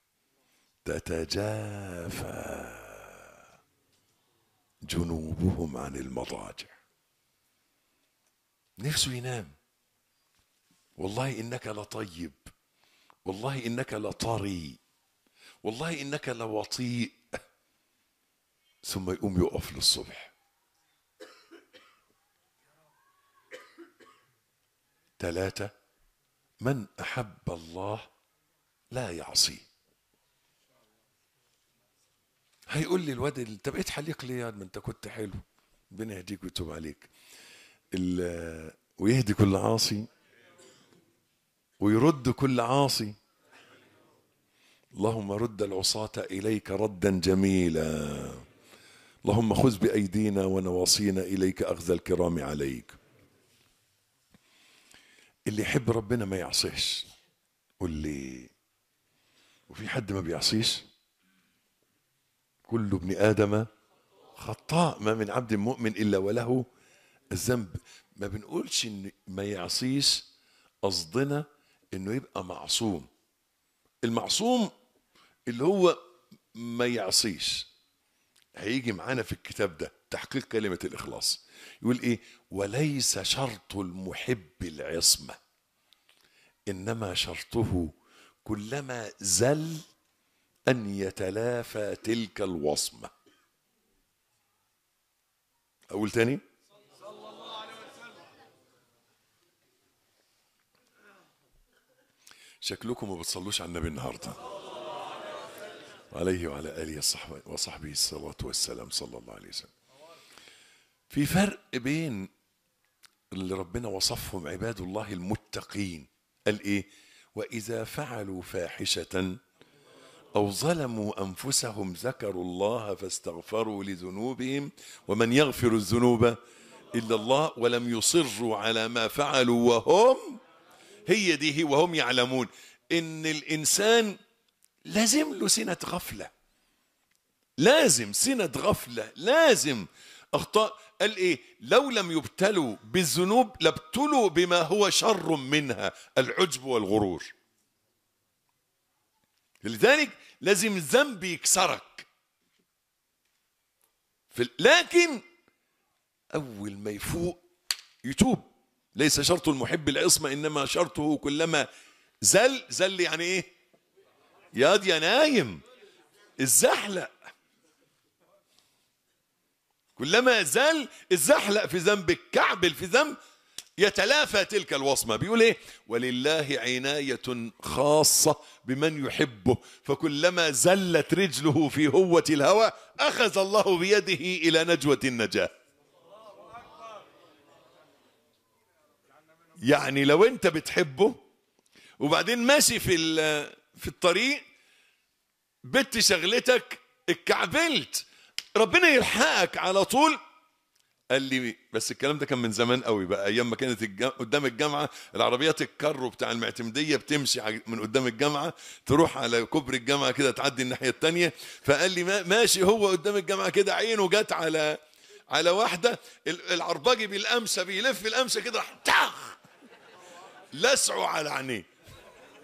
تتجافى جنوبهم عن المضاجع. نفسه ينام. والله إنك لطيب، والله إنك لطري، والله إنك لوطيء، ثم يقوم يقف للصبح. 3، من أحب الله لا يعصيه. هيقول لي الواد انت بقيت حليق ليه؟ ما انت كنت حلو. ربنا يهديك ويتوب عليك ويهدي كل عاصي ويرد كل عاصي. اللهم رد العصاة إليك ردا جميلا. اللهم خذ بأيدينا ونواصينا إليك أخذ الكرام عليك. اللي يحب ربنا ما يعصيش. قل لي، وفي حد ما بيعصيش؟ كل ابن آدم خطاء، ما من عبد مؤمن إلا وله الذنب. ما بنقولش إن ما يعصيش، قصدنا إنه يبقى معصوم. المعصوم اللي هو ما يعصيش. هيجي معانا في الكتاب ده تحقيق كلمة الإخلاص. يقول إيه؟ وليس شرط المحب العصمة، إنما شرطه كلما زل أن يتلافى تلك الوصمة. أقول تاني؟ شكلكم ما بتصلوش على النبي النهارده عليه وعلى آله وصحبه الصلاة والسلام صلى الله عليه وسلم. في فرق بين اللي ربنا وصفهم عباد الله المتقين، قال إيه؟ وإذا فعلوا فاحشة أو ظلموا أنفسهم ذكروا الله فاستغفروا لذنوبهم ومن يغفر الذنوب إلا الله ولم يصروا على ما فعلوا وهم، هي دي وهم يعلمون. إن الإنسان لازم له سنة غفلة، لازم سنة غفلة، لازم أخطاء. قال إيه؟ لو لم يبتلوا بالذنوب لابتلوا بما هو شر منها، العجب والغرور. لذلك لازم الذنب يكسرك. لكن أول ما يفوق يتوب. ليس شرط المحب العصمة، إنما شرطه كلما زل يعني إيه؟ يا نايم الزحلق. كلما زال الزحلق في ذنب، الكعبل في ذنب، يتلافى تلك الوصمة. بيقول ايه؟ ولله عناية خاصة بمن يحبه، فكلما زلت رجله في هوة الهوى أخذ الله بيده إلى نجوة النجاة. يعني لو انت بتحبه وبعدين ماشي في الطريق، بنت شغلتك اتكعبلت، ربنا يلحقك على طول. قال لي بس الكلام ده كان من زمان قوي بقى، ايام ما كانت قدام الجامعه العربيات الكارو بتاع المعتمديه بتمشي من قدام الجامعه تروح على كوبري الجامعه كده تعدي الناحيه الثانيه. فقال لي ماشي هو قدام الجامعه كده، عينه جت على واحده، العرباجي بالامسه بيلف الامسه كده، راح طخ لسعه على عينيه.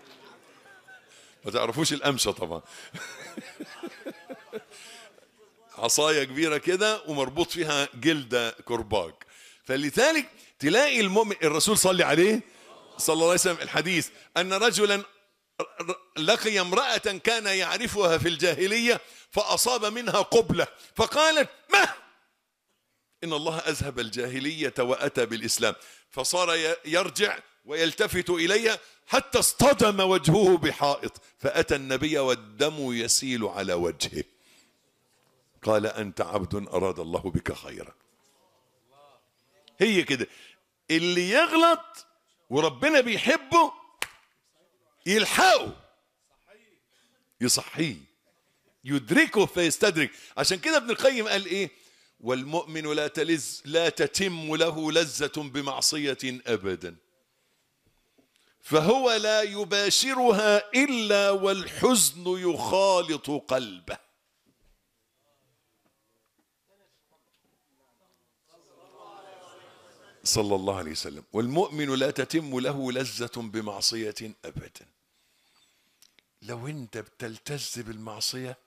ما تعرفوش الامشه طبعا. عصاية كبيرة كده ومربوط فيها جلدة كرباج. فلذلك تلاقي المؤمن، الرسول صلى عليه صلى الله عليه وسلم الحديث أن رجلا لقي امرأة كان يعرفها في الجاهلية فأصاب منها قبلة، فقالت ما إن الله أذهب الجاهلية وأتى بالإسلام، فصار يرجع ويلتفت إلي حتى اصطدم وجهه بحائط، فأتى النبي والدم يسيل على وجهه، قال أنت عبد أراد الله بك خيرا. هي كده، اللي يغلط وربنا بيحبه يلحقه، يصحيه، يدركه فيستدرك. عشان كده ابن القيم قال ايه؟ والمؤمن لا تتم له لذة بمعصية أبدا، فهو لا يباشرها إلا والحزن يخالط قلبه. صلى الله عليه وسلم. والمؤمن لا تتم له لذة بمعصية أبدا. لو انت بتلتز بالمعصية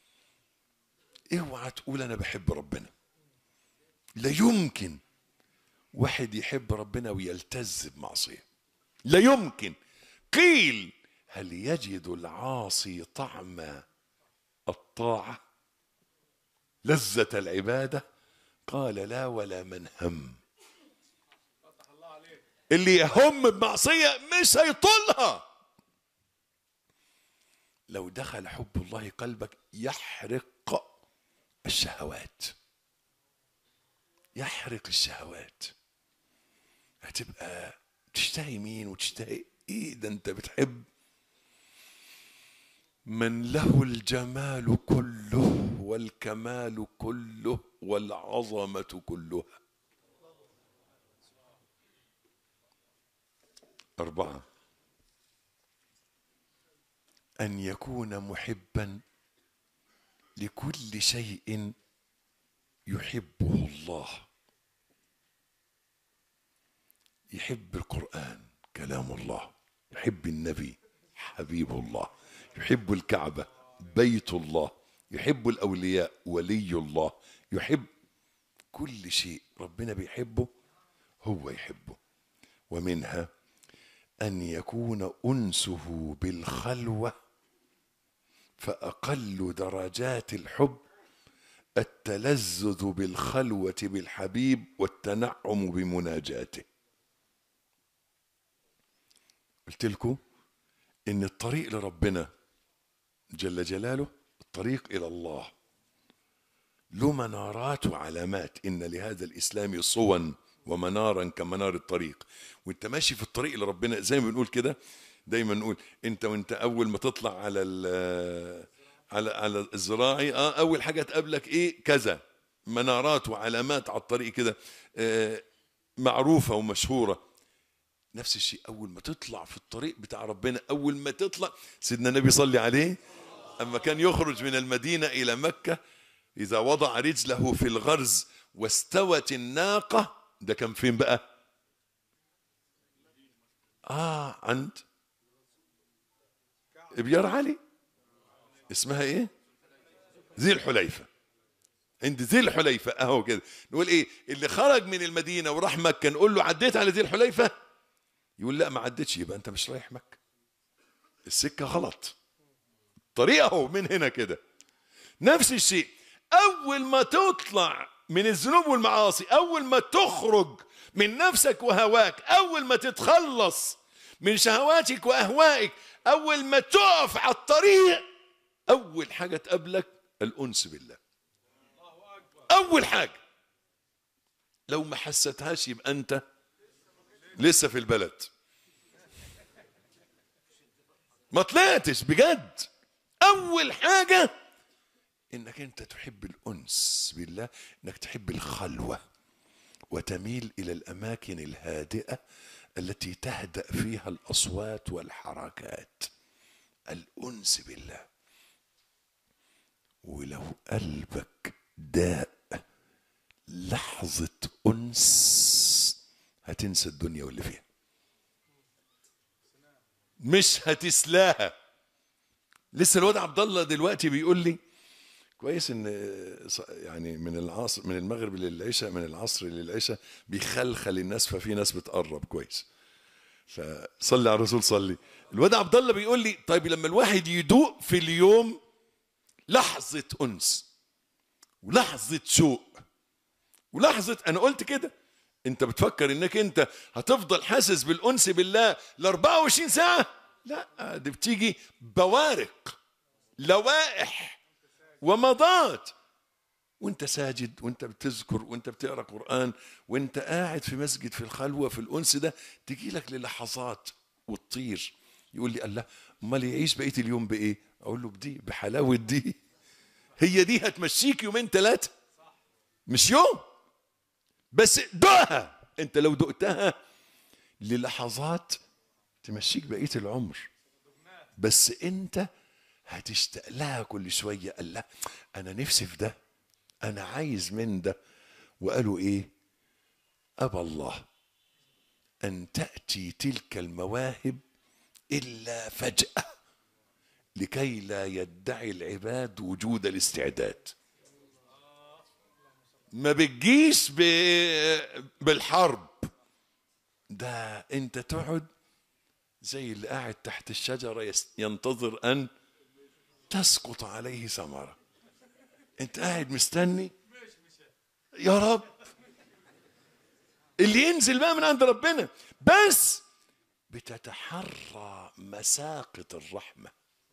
اوعى تقول انا بحب ربنا. لا يمكن واحد يحب ربنا ويلتز بمعصية، لا يمكن. قيل هل يجد العاصي طعم الطاعة لذة العبادة؟ قال لا ولا من هم. اللي يهم بمعصية مش هيطولها. لو دخل حب الله قلبك يحرق الشهوات، يحرق الشهوات. هتبقى تشتهي مين وتشتهي ايه؟ ده انت بتحب من له الجمال كله والكمال كله والعظمة كلها. 4، أن يكون محبا لكل شيء يحبه الله. يحب القرآن كلام الله، يحب النبي حبيب الله، يحب الكعبة بيت الله، يحب الأولياء ولي الله، يحب كل شيء ربنا بيحبه هو يحبه. ومنها أن يكون أنسه بالخلوة، فأقل درجات الحب التلذذ بالخلوة بالحبيب والتنعم بمناجاته. قلت لكم إن الطريق لربنا جل جلاله، الطريق إلى الله، له منارات وعلامات. إن لهذا الإسلام صوا ومنارا كمنار الطريق. وانت ماشي في الطريق لربنا زي ما بنقول كده، دايما نقول وانت اول ما تطلع على الزراعي، اول حاجه تقابلك ايه؟ كذا منارات وعلامات على الطريق كده، معروفه ومشهوره. نفس الشيء اول ما تطلع في الطريق بتاع ربنا، اول ما تطلع، سيدنا النبي صلى عليه اما كان يخرج من المدينه الى مكه، اذا وضع رجله في الغرز واستوت الناقه، ده كان فين بقى؟ عند ابيار علي، اسمها ايه؟ ذي الحليفة. عند ذي الحليفة اهو كده. نقول ايه؟ اللي خرج من المدينة وراح مكة نقول له عديت على ذي الحليفة؟ يقول لا ما عدتش. يبقى انت مش رايح مكة، السكة غلط، الطريق اهو من هنا كده. نفس الشيء اول ما تطلع من الذنوب والمعاصي، اول ما تخرج من نفسك وهواك، اول ما تتخلص من شهواتك واهوائك، اول ما تقف على الطريق، اول حاجه تقابلك الانس بالله. اول حاجه لو ما حستهاش يبقى انت لسه في البلد، ما طلعتش بجد. اول حاجه انك انت تحب الانس بالله، انك تحب الخلوه وتميل الى الاماكن الهادئه التي تهدأ فيها الاصوات والحركات. الانس بالله. ولو قلبك داء لحظه انس هتنسى الدنيا واللي فيها، مش هتسلاها. لسه الواد عبد الله دلوقتي بيقول لي كويس ان يعني من العصر، من المغرب للعشاء، من العصر للعشاء بيخلخل الناس، ففي ناس بتقرب كويس. فصلي على الرسول صلي. الواد عبد الله بيقول لي طيب لما الواحد يدوق في اليوم لحظة أنس ولحظة شوق ولحظة، أنا قلت كده، أنت بتفكر إنك أنت هتفضل حاسس بالأنس بالله ل 24 ساعة؟ لا، دي بتيجي بوارق، لوائح ومضات، وانت ساجد وانت بتذكر وانت بتقرا قرآن وانت قاعد في مسجد في الخلوة في الأنس ده، تجي لك للحظات وتطير. يقول لي الله، امال يعيش بقية اليوم بإيه؟ أقول له بدي، بحلاوة دي. هي دي هتمشيك يومين ثلاثة، مش يوم بس. دقها انت، لو دقتها للحظات تمشيك بقية العمر، بس انت هتشتاق لها كل شوية. قال لا انا نفسي في ده، انا عايز من ده. وقالوا ايه؟ ابى الله ان تأتي تلك المواهب الا فجأة لكي لا يدعي العباد وجود الاستعداد. ما بتجيش بالحرب، ده انت تقعد زي اللي قاعد تحت الشجرة ينتظر ان تسقط عليه ثمرة. انت قاعد مستني يا رب اللي ينزل بقى من عند ربنا، بس بتتحرى مساقط الرحمة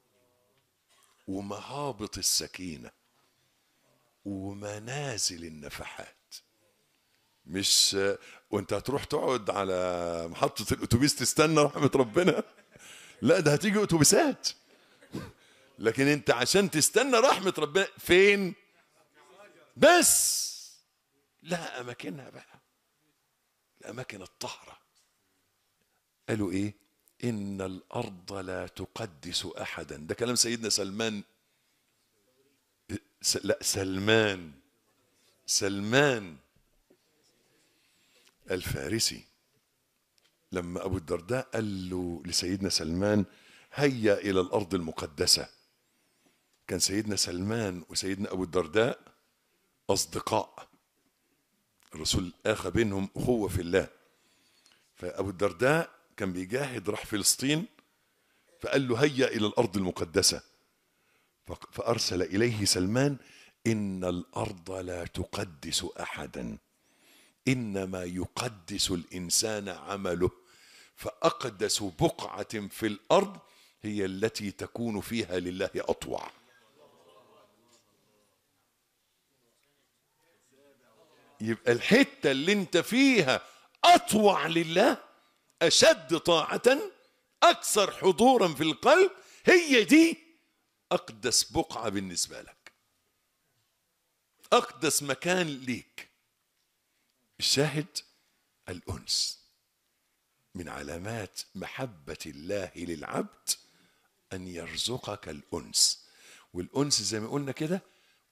ومهابط السكينة ومنازل النفحات. مش وانت هتروح تقعد على محطة الاتوبيس تستنى رحمة ربنا، لا ده هتيجي اتوبيسات. لكن انت عشان تستنى رحمة ربنا فين؟ بس لا اماكنها بقى، الاماكن الطهرة. قالوا ايه؟ ان الارض لا تقدس احدا. ده كلام سيدنا سلمان، لا سلمان الفارسي، لما ابو الدرداء قال له لسيدنا سلمان هيا الى الارض المقدسة. كان سيدنا سلمان وسيدنا ابو الدرداء اصدقاء، الرسول اخى بينهم اخوة في الله. فابو الدرداء كان بيجاهد، راح فلسطين، فقال له هيا الى الارض المقدسة، فارسل اليه سلمان ان الارض لا تقدس احدا، انما يقدس الانسان عمله، فاقدس بقعة في الارض هي التي تكون فيها لله اطوع. يبقى الحتة اللي انت فيها اطوع لله، اشد طاعة، اكثر حضورا في القلب، هي دي اقدس بقعة بالنسبة لك، اقدس مكان ليك. الشاهد الانس من علامات محبة الله للعبد ان يرزقك الانس. والانس زي ما قلنا كده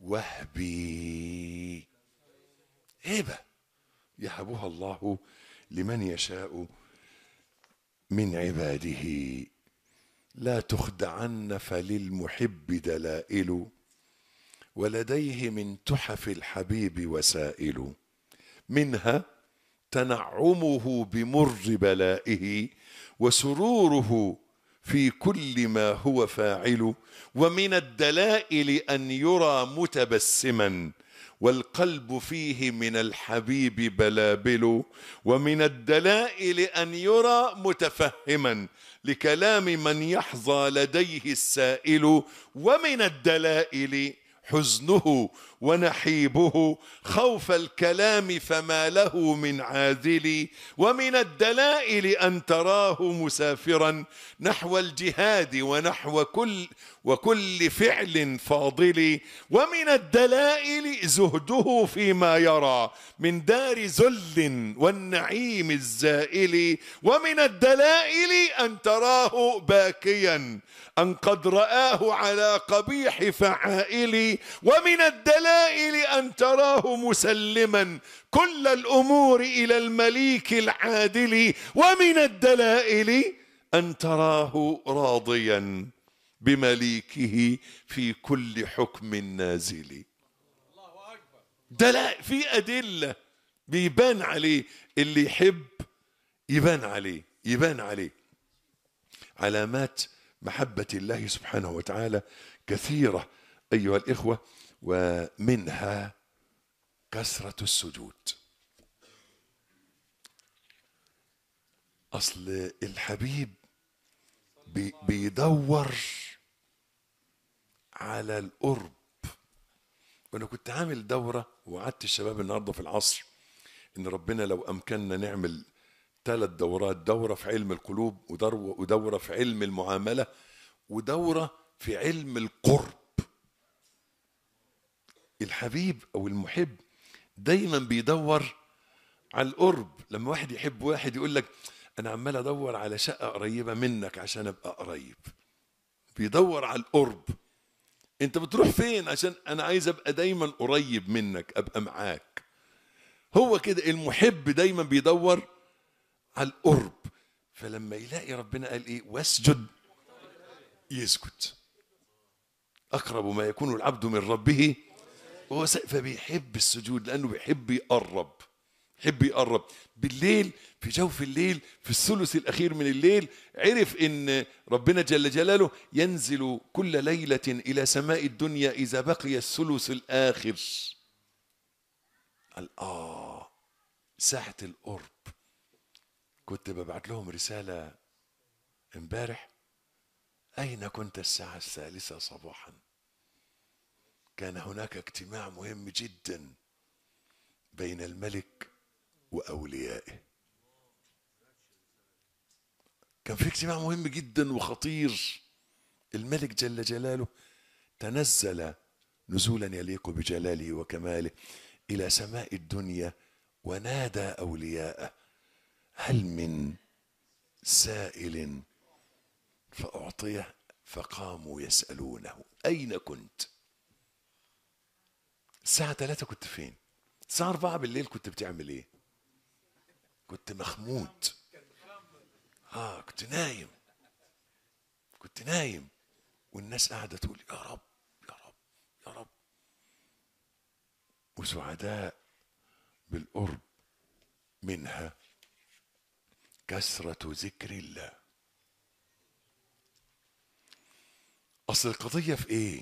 وهبي، هبة يهبها الله لمن يشاء من عباده. لا تخدعن فللمحب دلائل، ولديه من تحف الحبيب وسائل. منها تنعمه بمر بلائه، وسروره في كل ما هو فاعل. ومن الدلائل أن يرى متبسما، والقلب فيه من الحبيب بلابل. ومن الدلائل أن يرى متفهما لكلام من يحظى لديه السائل. ومن الدلائل حزنه ونحيبه خوف الكلام فما له من عاذل. ومن الدلائل أن تراه مسافرا نحو الجهاد ونحو وكل فعل فاضل. ومن الدلائل زهده فيما يرى من دار ذل والنعيم الزائل. ومن الدلائل أن تراه باكيا أن قد رآه على قبيح فعائل. ومن الدلائل أن تراه مسلما كل الأمور إلى المليك العادل. ومن الدلائل أن تراه راضيا بمليكه في كل حكم نازل. ده لا، في أدلة بيبان عليه، اللي يحب يبان عليه، يبان عليه. علامات محبة الله سبحانه وتعالى كثيرة أيها الإخوة، ومنها كثرة السجود. أصل الحبيب بيدور على القرب. وأنا كنت عامل دورة وعدت الشباب النهاردة في العصر إن ربنا لو أمكننا نعمل 3 دورات، دورة في علم القلوب، ودورة في علم المعاملة، ودورة في علم القرب. الحبيب أو المحب دايما بيدور على القرب. لما واحد يحب واحد يقول لك أنا عمال أدور على شقة قريبة منك عشان أبقى قريب. بيدور على القرب. أنت بتروح فين؟ عشان أنا عايز أبقى دايما قريب منك، أبقى معاك. هو كده المحب دايما بيدور على القرب. فلما يلاقي ربنا قال إيه؟ واسجد، يسجد. أقرب ما يكون العبد من ربه وهو فبيحب السجود لأنه بيحب يقرب. يحب يقرب بالليل، في جوف الليل، في الثلث الأخير من الليل. عرف إن ربنا جل جلاله ينزل كل ليلة إلى سماء الدنيا إذا بقي الثلث الآخر. قال ساعة القرب. كنت ببعت لهم رسالة امبارح: أين كنت الساعة 3 صباحا؟ كان هناك اجتماع مهم جدا بين الملك وأوليائه. كان في اجتماع مهم جدا وخطير. الملك جل جلاله تنزل نزولا يليق بجلاله وكماله إلى سماء الدنيا ونادى أولياءه: هل من سائل فأعطيه؟ فقاموا يسألونه: أين كنت؟ الساعة 3 كنت فين؟ الساعة 4 بالليل كنت بتعمل ايه؟ كنت مخمود. كنت نايم. كنت نايم والناس قاعدة تقول يا رب يا رب يا رب، وسعداء بالقرب. منها كثرة ذكر الله. أصل القضية في ايه؟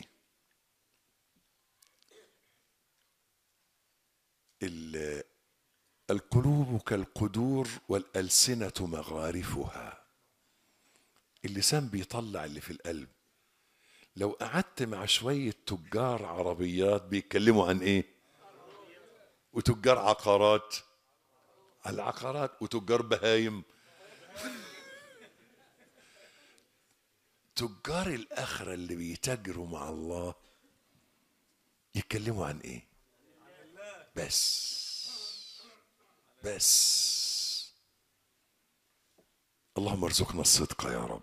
القلوب كالقدور والألسنة مغارفها. اللسان بيطلع اللي في القلب. لو قعدت مع شوية تجار عربيات بيتكلموا عن ايه؟ وتجار عقارات، العقارات، وتجار بهايم. تجار الآخرة اللي بيتاجروا مع الله يتكلموا عن ايه؟ بس اللهم ارزقنا الصدق يا رب.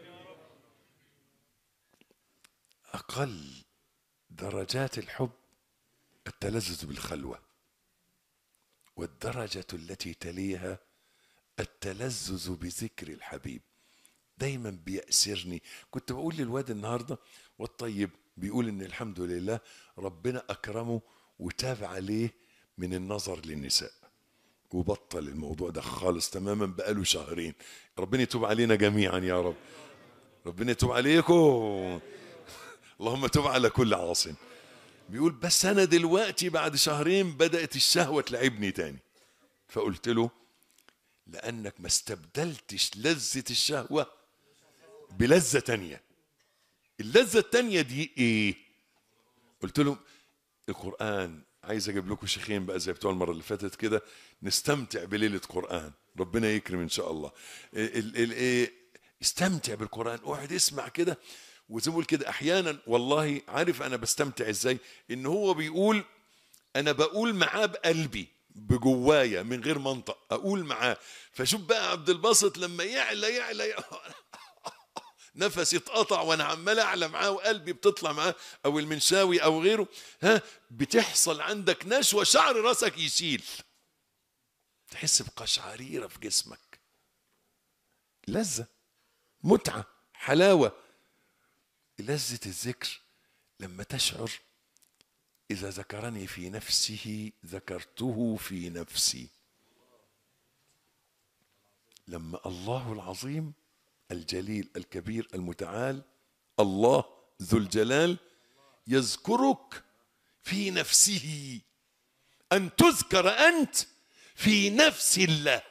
أقل درجات الحب التلذذ بالخلوة، والدرجة التي تليها التلذذ بذكر الحبيب. دايما بيأسرني. كنت بقول للواد النهاردة والطيب بيقول إن الحمد لله ربنا أكرمه وتاب عليه من النظر للنساء، وبطل الموضوع ده خالص تماما بقاله 2 شهر. ربنا يتوب علينا جميعا يا رب. ربنا يتوب عليكم. اللهم تب على كل عاصم. بيقول بس أنا دلوقتي بعد 2 شهر بدأت الشهوة تلعبني تاني. فقلت له لأنك ما استبدلتش لذة الشهوة بلذة تانية. اللذة التانية دي ايه؟ قلت له القرآن. عايز اجيب لكم شيخين بقى زي بتوع المرة اللي فاتت كده، نستمتع بليلة قرآن. ربنا يكرم ان شاء الله. استمتع بالقرآن، اقعد اسمع كده. وزي ما بقول كده احيانا والله عارف انا بستمتع ازاي؟ ان هو بيقول انا بقول معاه بقلبي بجوايا من غير منطق، اقول معاه. فشوف بقى عبد الباسط لما يعلى نفسي اتقطع وانا عمال اعلى معاه وقلبي بتطلع معاه، او المنشاوي او غيره، بتحصل عندك نشوة، شعر راسك يشيل، تحس بقشعريرة في جسمك. لذة، متعة، حلاوة. لذة الذكر لما تشعر إذا ذكرني في نفسه ذكرته في نفسي. لما الله العظيم الجليل الكبير المتعال الله ذو الجلال يذكرك في نفسه، أن تذكر أنت في نفس الله.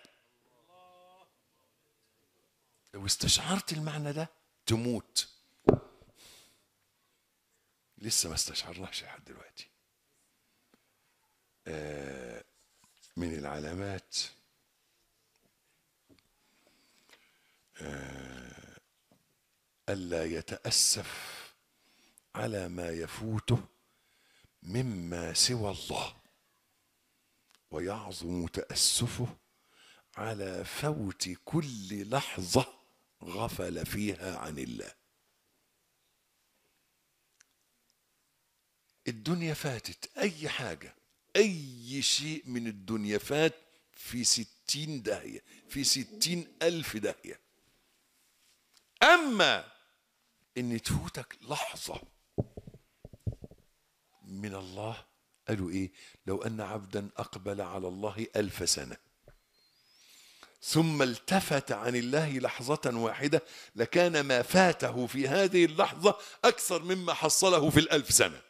لو استشعرت المعنى ده تموت. لسه ما استشعرناش لحد دلوقتي. من العلامات ألا يتأسف على ما يفوته مما سوى الله، ويعظم تأسفه على فوت كل لحظة غفل فيها عن الله. الدنيا فاتت، أي حاجة أي شيء من الدنيا فات في 60 داهية، في 60,000 داهية. أما إن تفوتك لحظة من الله، قالوا إيه؟ لو أن عبدا أقبل على الله 1000 سنة ثم التفت عن الله لحظة واحدة لكان ما فاته في هذه اللحظة أكثر مما حصله في 1000 سنة.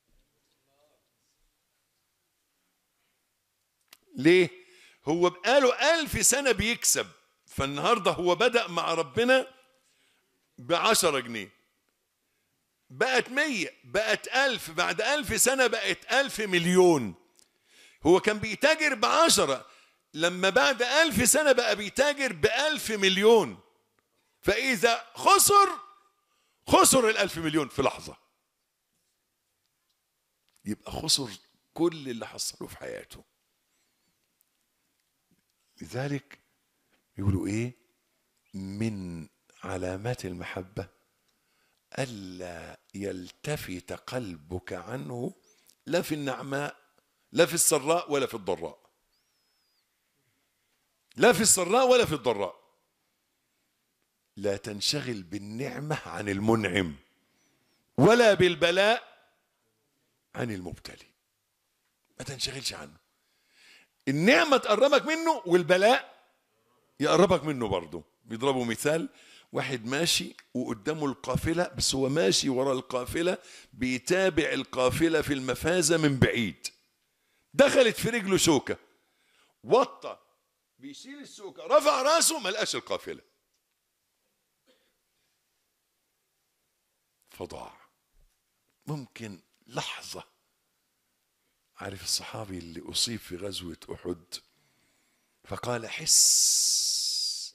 ليه؟ هو بقاله 1000 سنة بيكسب، فالنهاردة هو بدأ مع ربنا ب10 جنيه، بقت 100، بقت 1000، بعد 1000 سنة بقت 1000 مليون. هو كان بيتاجر ب10، لما بعد 1000 سنة بقى بيتاجر ب1000 مليون. فإذا خسر 1000 مليون في لحظة، يبقى خسر كل اللي حصله في حياته. لذلك يقولوا إيه؟ من علامات المحبة ألا يلتفت قلبك عنه، لا في النعماء لا في السراء ولا في الضراء، لا في السراء ولا في الضراء. لا تنشغل بالنعمة عن المنعم، ولا بالبلاء عن المبتلي. ما تنشغلش عنه. النعمة تقربك منه والبلاء يقربك منه برضه. بيضربوا مثال، واحد ماشي وقدامه القافلة، بس هو ماشي ورا القافلة بيتابع القافلة في المفازة من بعيد. دخلت في رجله شوكة، وطى بيشيل الشوكة، رفع راسه ما لقاش القافلة، فضاع. ممكن لحظة. عارف الصحابي اللي أصيب في غزوة أحد فقال حس،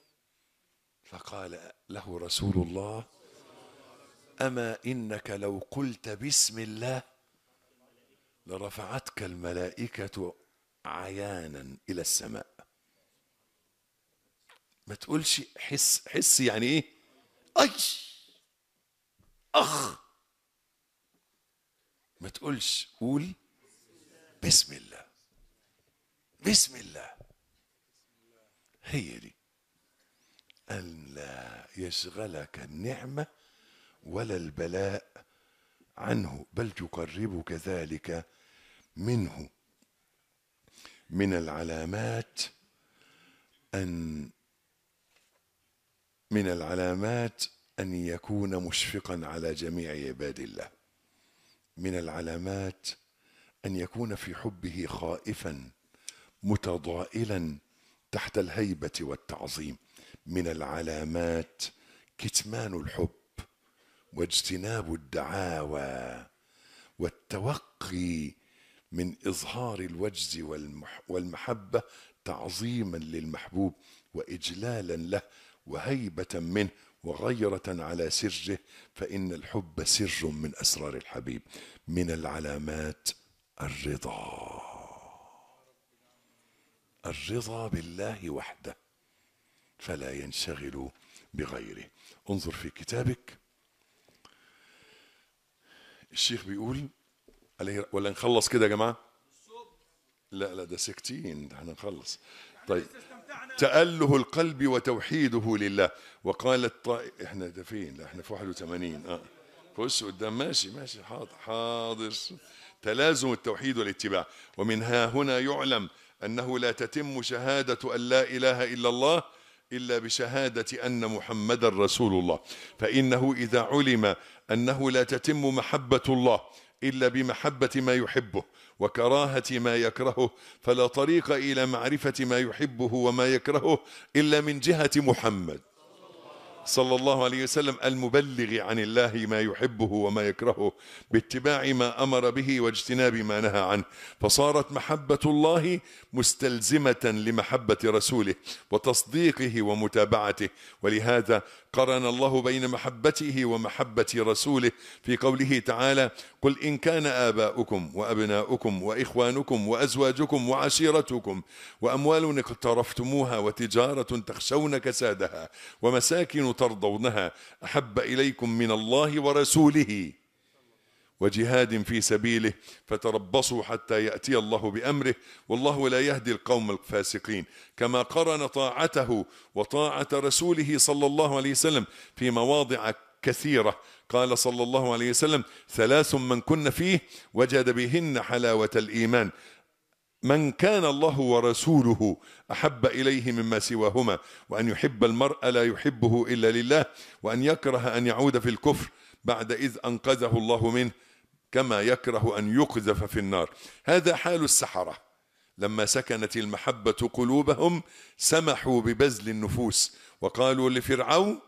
فقال له رسول الله أما إنك لو قلت بسم الله لرفعتك الملائكة عيانا إلى السماء. ما تقولش حس. حس يعني إيه؟ ما تقولش، قول بسم الله. بسم الله هي دي. أن لا يشغلك النعمة ولا البلاء عنه، بل تقربك ذلك منه. من العلامات أن يكون مشفقا على جميع عباد الله. من العلامات أن يكون في حبه خائفا متضائلا تحت الهيبة والتعظيم. من العلامات كتمان الحب واجتناب الدعاوى والتوقي من إظهار الوجز والمحبة تعظيما للمحبوب وإجلالا له وهيبة منه وغيرة على سره، فإن الحب سر من أسرار الحبيب. من العلامات الرضا بالله وحده، فلا ينشغل بغيره. انظر في كتابك، الشيخ بيقول عليه، ولا نخلص كده يا جماعة؟ لا ده سكتين، احنا نخلص. طيب، تأله القلب وتوحيده لله. وقالت احنا ده فين؟ لا احنا في 81. خش قدام. ماشي ماشي، حاضر حاضر. تلازم التوحيد والاتباع. ومن ها هنا يعلم أنه لا تتم شهادة أن لا إله إلا الله إلا بشهادة أن محمدا رسول الله. فإنه إذا علم أنه لا تتم محبة الله إلا بمحبة ما يحبه وكراهة ما يكرهه، فلا طريق إلى معرفة ما يحبه وما يكرهه إلا من جهة محمد صلى الله عليه وسلم المبلغ عن الله ما يحبه وما يكرهه باتباع ما أمر به واجتناب ما نهى عنه. فصارت محبة الله مستلزمة لمحبة رسوله وتصديقه ومتابعته. ولهذا قرن الله بين محبته ومحبة رسوله في قوله تعالى: قل إن كان آباؤكم وأبناؤكم وإخوانكم وأزواجكم وعشيرتكم وأموال اقترفتموها وتجارة تخشون كسادها ومساكن ترضونها أحب إليكم من الله ورسوله وجهاد في سبيله فتربصوا حتى يأتي الله بأمره والله لا يهدي القوم الفاسقين. كما قرن طاعته وطاعة رسوله صلى الله عليه وسلم في مواضع كثيرة. قال صلى الله عليه وسلم: 3 من كن فيه وجد بهن حلاوة الإيمان: من كان الله ورسوله أحب إليه مما سواهما، وأن يحب المرء لا يحبه إلا لله، وأن يكره أن يعود في الكفر بعد إذ أنقذه الله منه، كما يكره أن يقذف في النار. هذا حال السحرة لما سكنت المحبة قلوبهم سمحوا ببذل النفوس وقالوا لفرعون: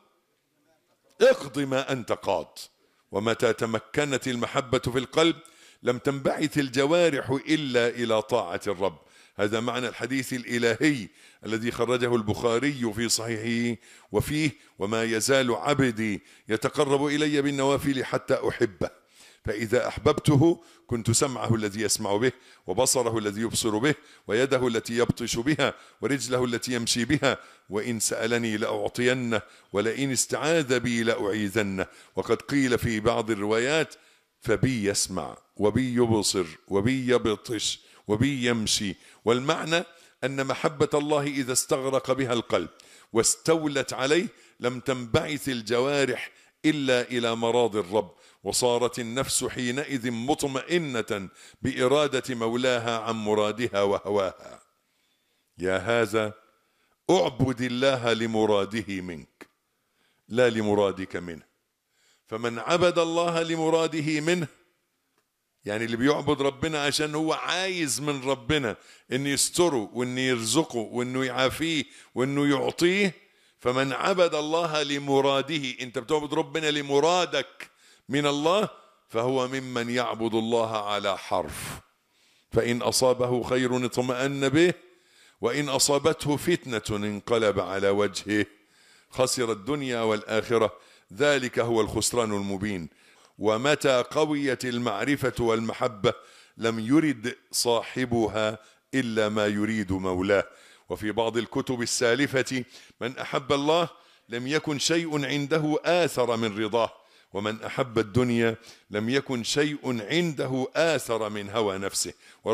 اقض ما أنت قاض. ومتى تمكنت المحبة في القلب لم تنبعث الجوارح إلا إلى طاعة الرب. هذا معنى الحديث الإلهي الذي خرجه البخاري في صحيحه وفيه: وما يزال عبدي يتقرب إلي بالنوافل حتى أحبه، فإذا أحببته كنت سمعه الذي يسمع به وبصره الذي يبصر به ويده التي يبطش بها ورجله التي يمشي بها، وإن سألني لأعطينه ولئن استعاذ بي لأعيذنه. وقد قيل في بعض الروايات: فبي يسمع وبي يبصر وبي يبطش وبي يمشي. والمعنى أن محبة الله إذا استغرق بها القلب واستولت عليه لم تنبعث الجوارح إلا إلى مراض الرب، وصارت النفس حينئذ مطمئنة بإرادة مولاها عن مرادها وهواها. يا هذا اعبد الله لمراده منك لا لمرادك منه. فمن عبد الله لمراده منه، يعني اللي بيعبد ربنا عشان هو عايز من ربنا انه يستره وانه يرزقه وانه يعافيه وانه يعطيه، فمن عبد الله لمراده، انت بتعبد ربنا لمرادك من الله، فهو ممن يعبد الله على حرف. فإن أصابه خير اطمأن به وإن أصابته فتنة انقلب على وجهه خسر الدنيا والآخرة، ذلك هو الخسران المبين. ومتى قويت المعرفة والمحبة لم يرد صاحبها إلا ما يريد مولاه. وفي بعض الكتب السالفة: من أحب الله لم يكن شيء عنده آثر من رضاه، ومن أحب الدنيا لم يكن شيء عنده آثر من هوى نفسه.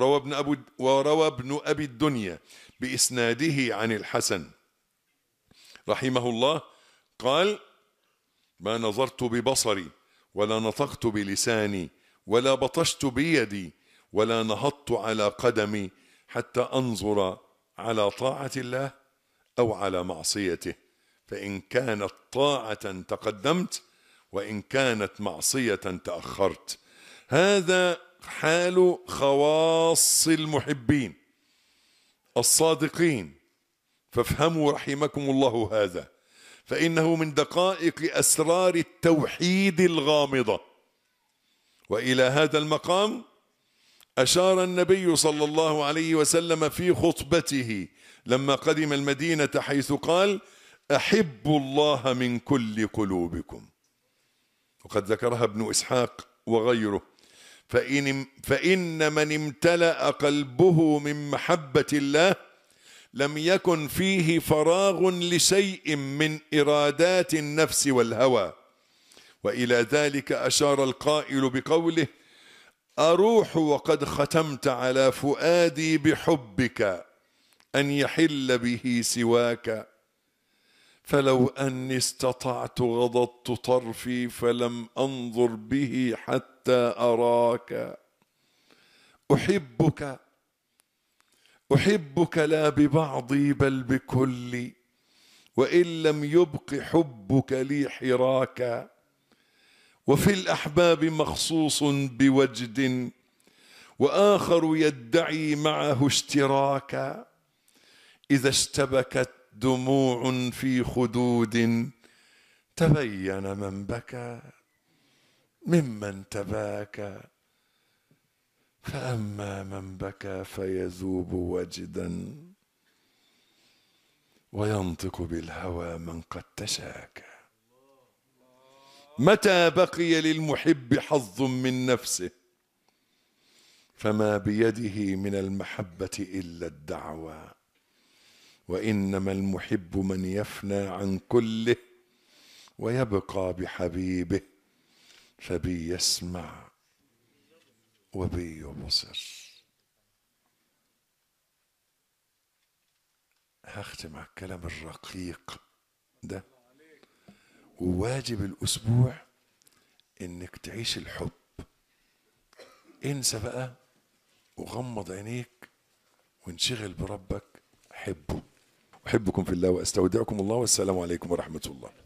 وروى ابن أبي الدنيا بإسناده عن الحسن رحمه الله قال: ما نظرت ببصري ولا نطقت بلساني ولا بطشت بيدي ولا نهضت على قدمي حتى أنظر على طاعة الله أو على معصيته، فإن كانت طاعة تقدمت وإن كانت معصية تأخرت. هذا حال خواص المحبين الصادقين، فافهموا رحمكم الله هذا، فإنه من دقائق أسرار التوحيد الغامضة. وإلى هذا المقام أشار النبي صلى الله عليه وسلم في خطبته لما قدم المدينة، حيث قال: أحبوا الله من كل قلوبكم. وقد ذكرها ابن إسحاق وغيره: فإن من امتلأ قلبه من محبة الله لم يكن فيه فراغ لشيء من إرادات النفس والهوى. وإلى ذلك أشار القائل بقوله: أروح وقد ختمت على فؤادي بحبك أن يحل به سواك، فلو أني استطعت غضضت طرفي فلم أنظر به حتى أراك. أحبك أحبك لا ببعضي بل بكلي، وإن لم يبق حبك لي حراكا. وفي الأحباب مخصوص بوجد، وآخر يدعي معه اشتراكا. إذا اشتبكت دموع في خدود تبين من بكى ممن تباكى. فأما من بكى فيذوب وجدا، وينطق بالهوى من قد تشاكى. متى بقي للمحب حظ من نفسه، فما بيده من المحبة إلا الدعوى. وإنما المحب من يفنى عن كله ويبقى بحبيبه، فبي يسمع وبي يبصر. هختم على الكلام الرقيق ده. وواجب الأسبوع إنك تعيش الحب. انسى بقى وغمض عينيك وانشغل بربك. حبه. أحبكم في الله وأستودعكم الله، والسلام عليكم ورحمة الله.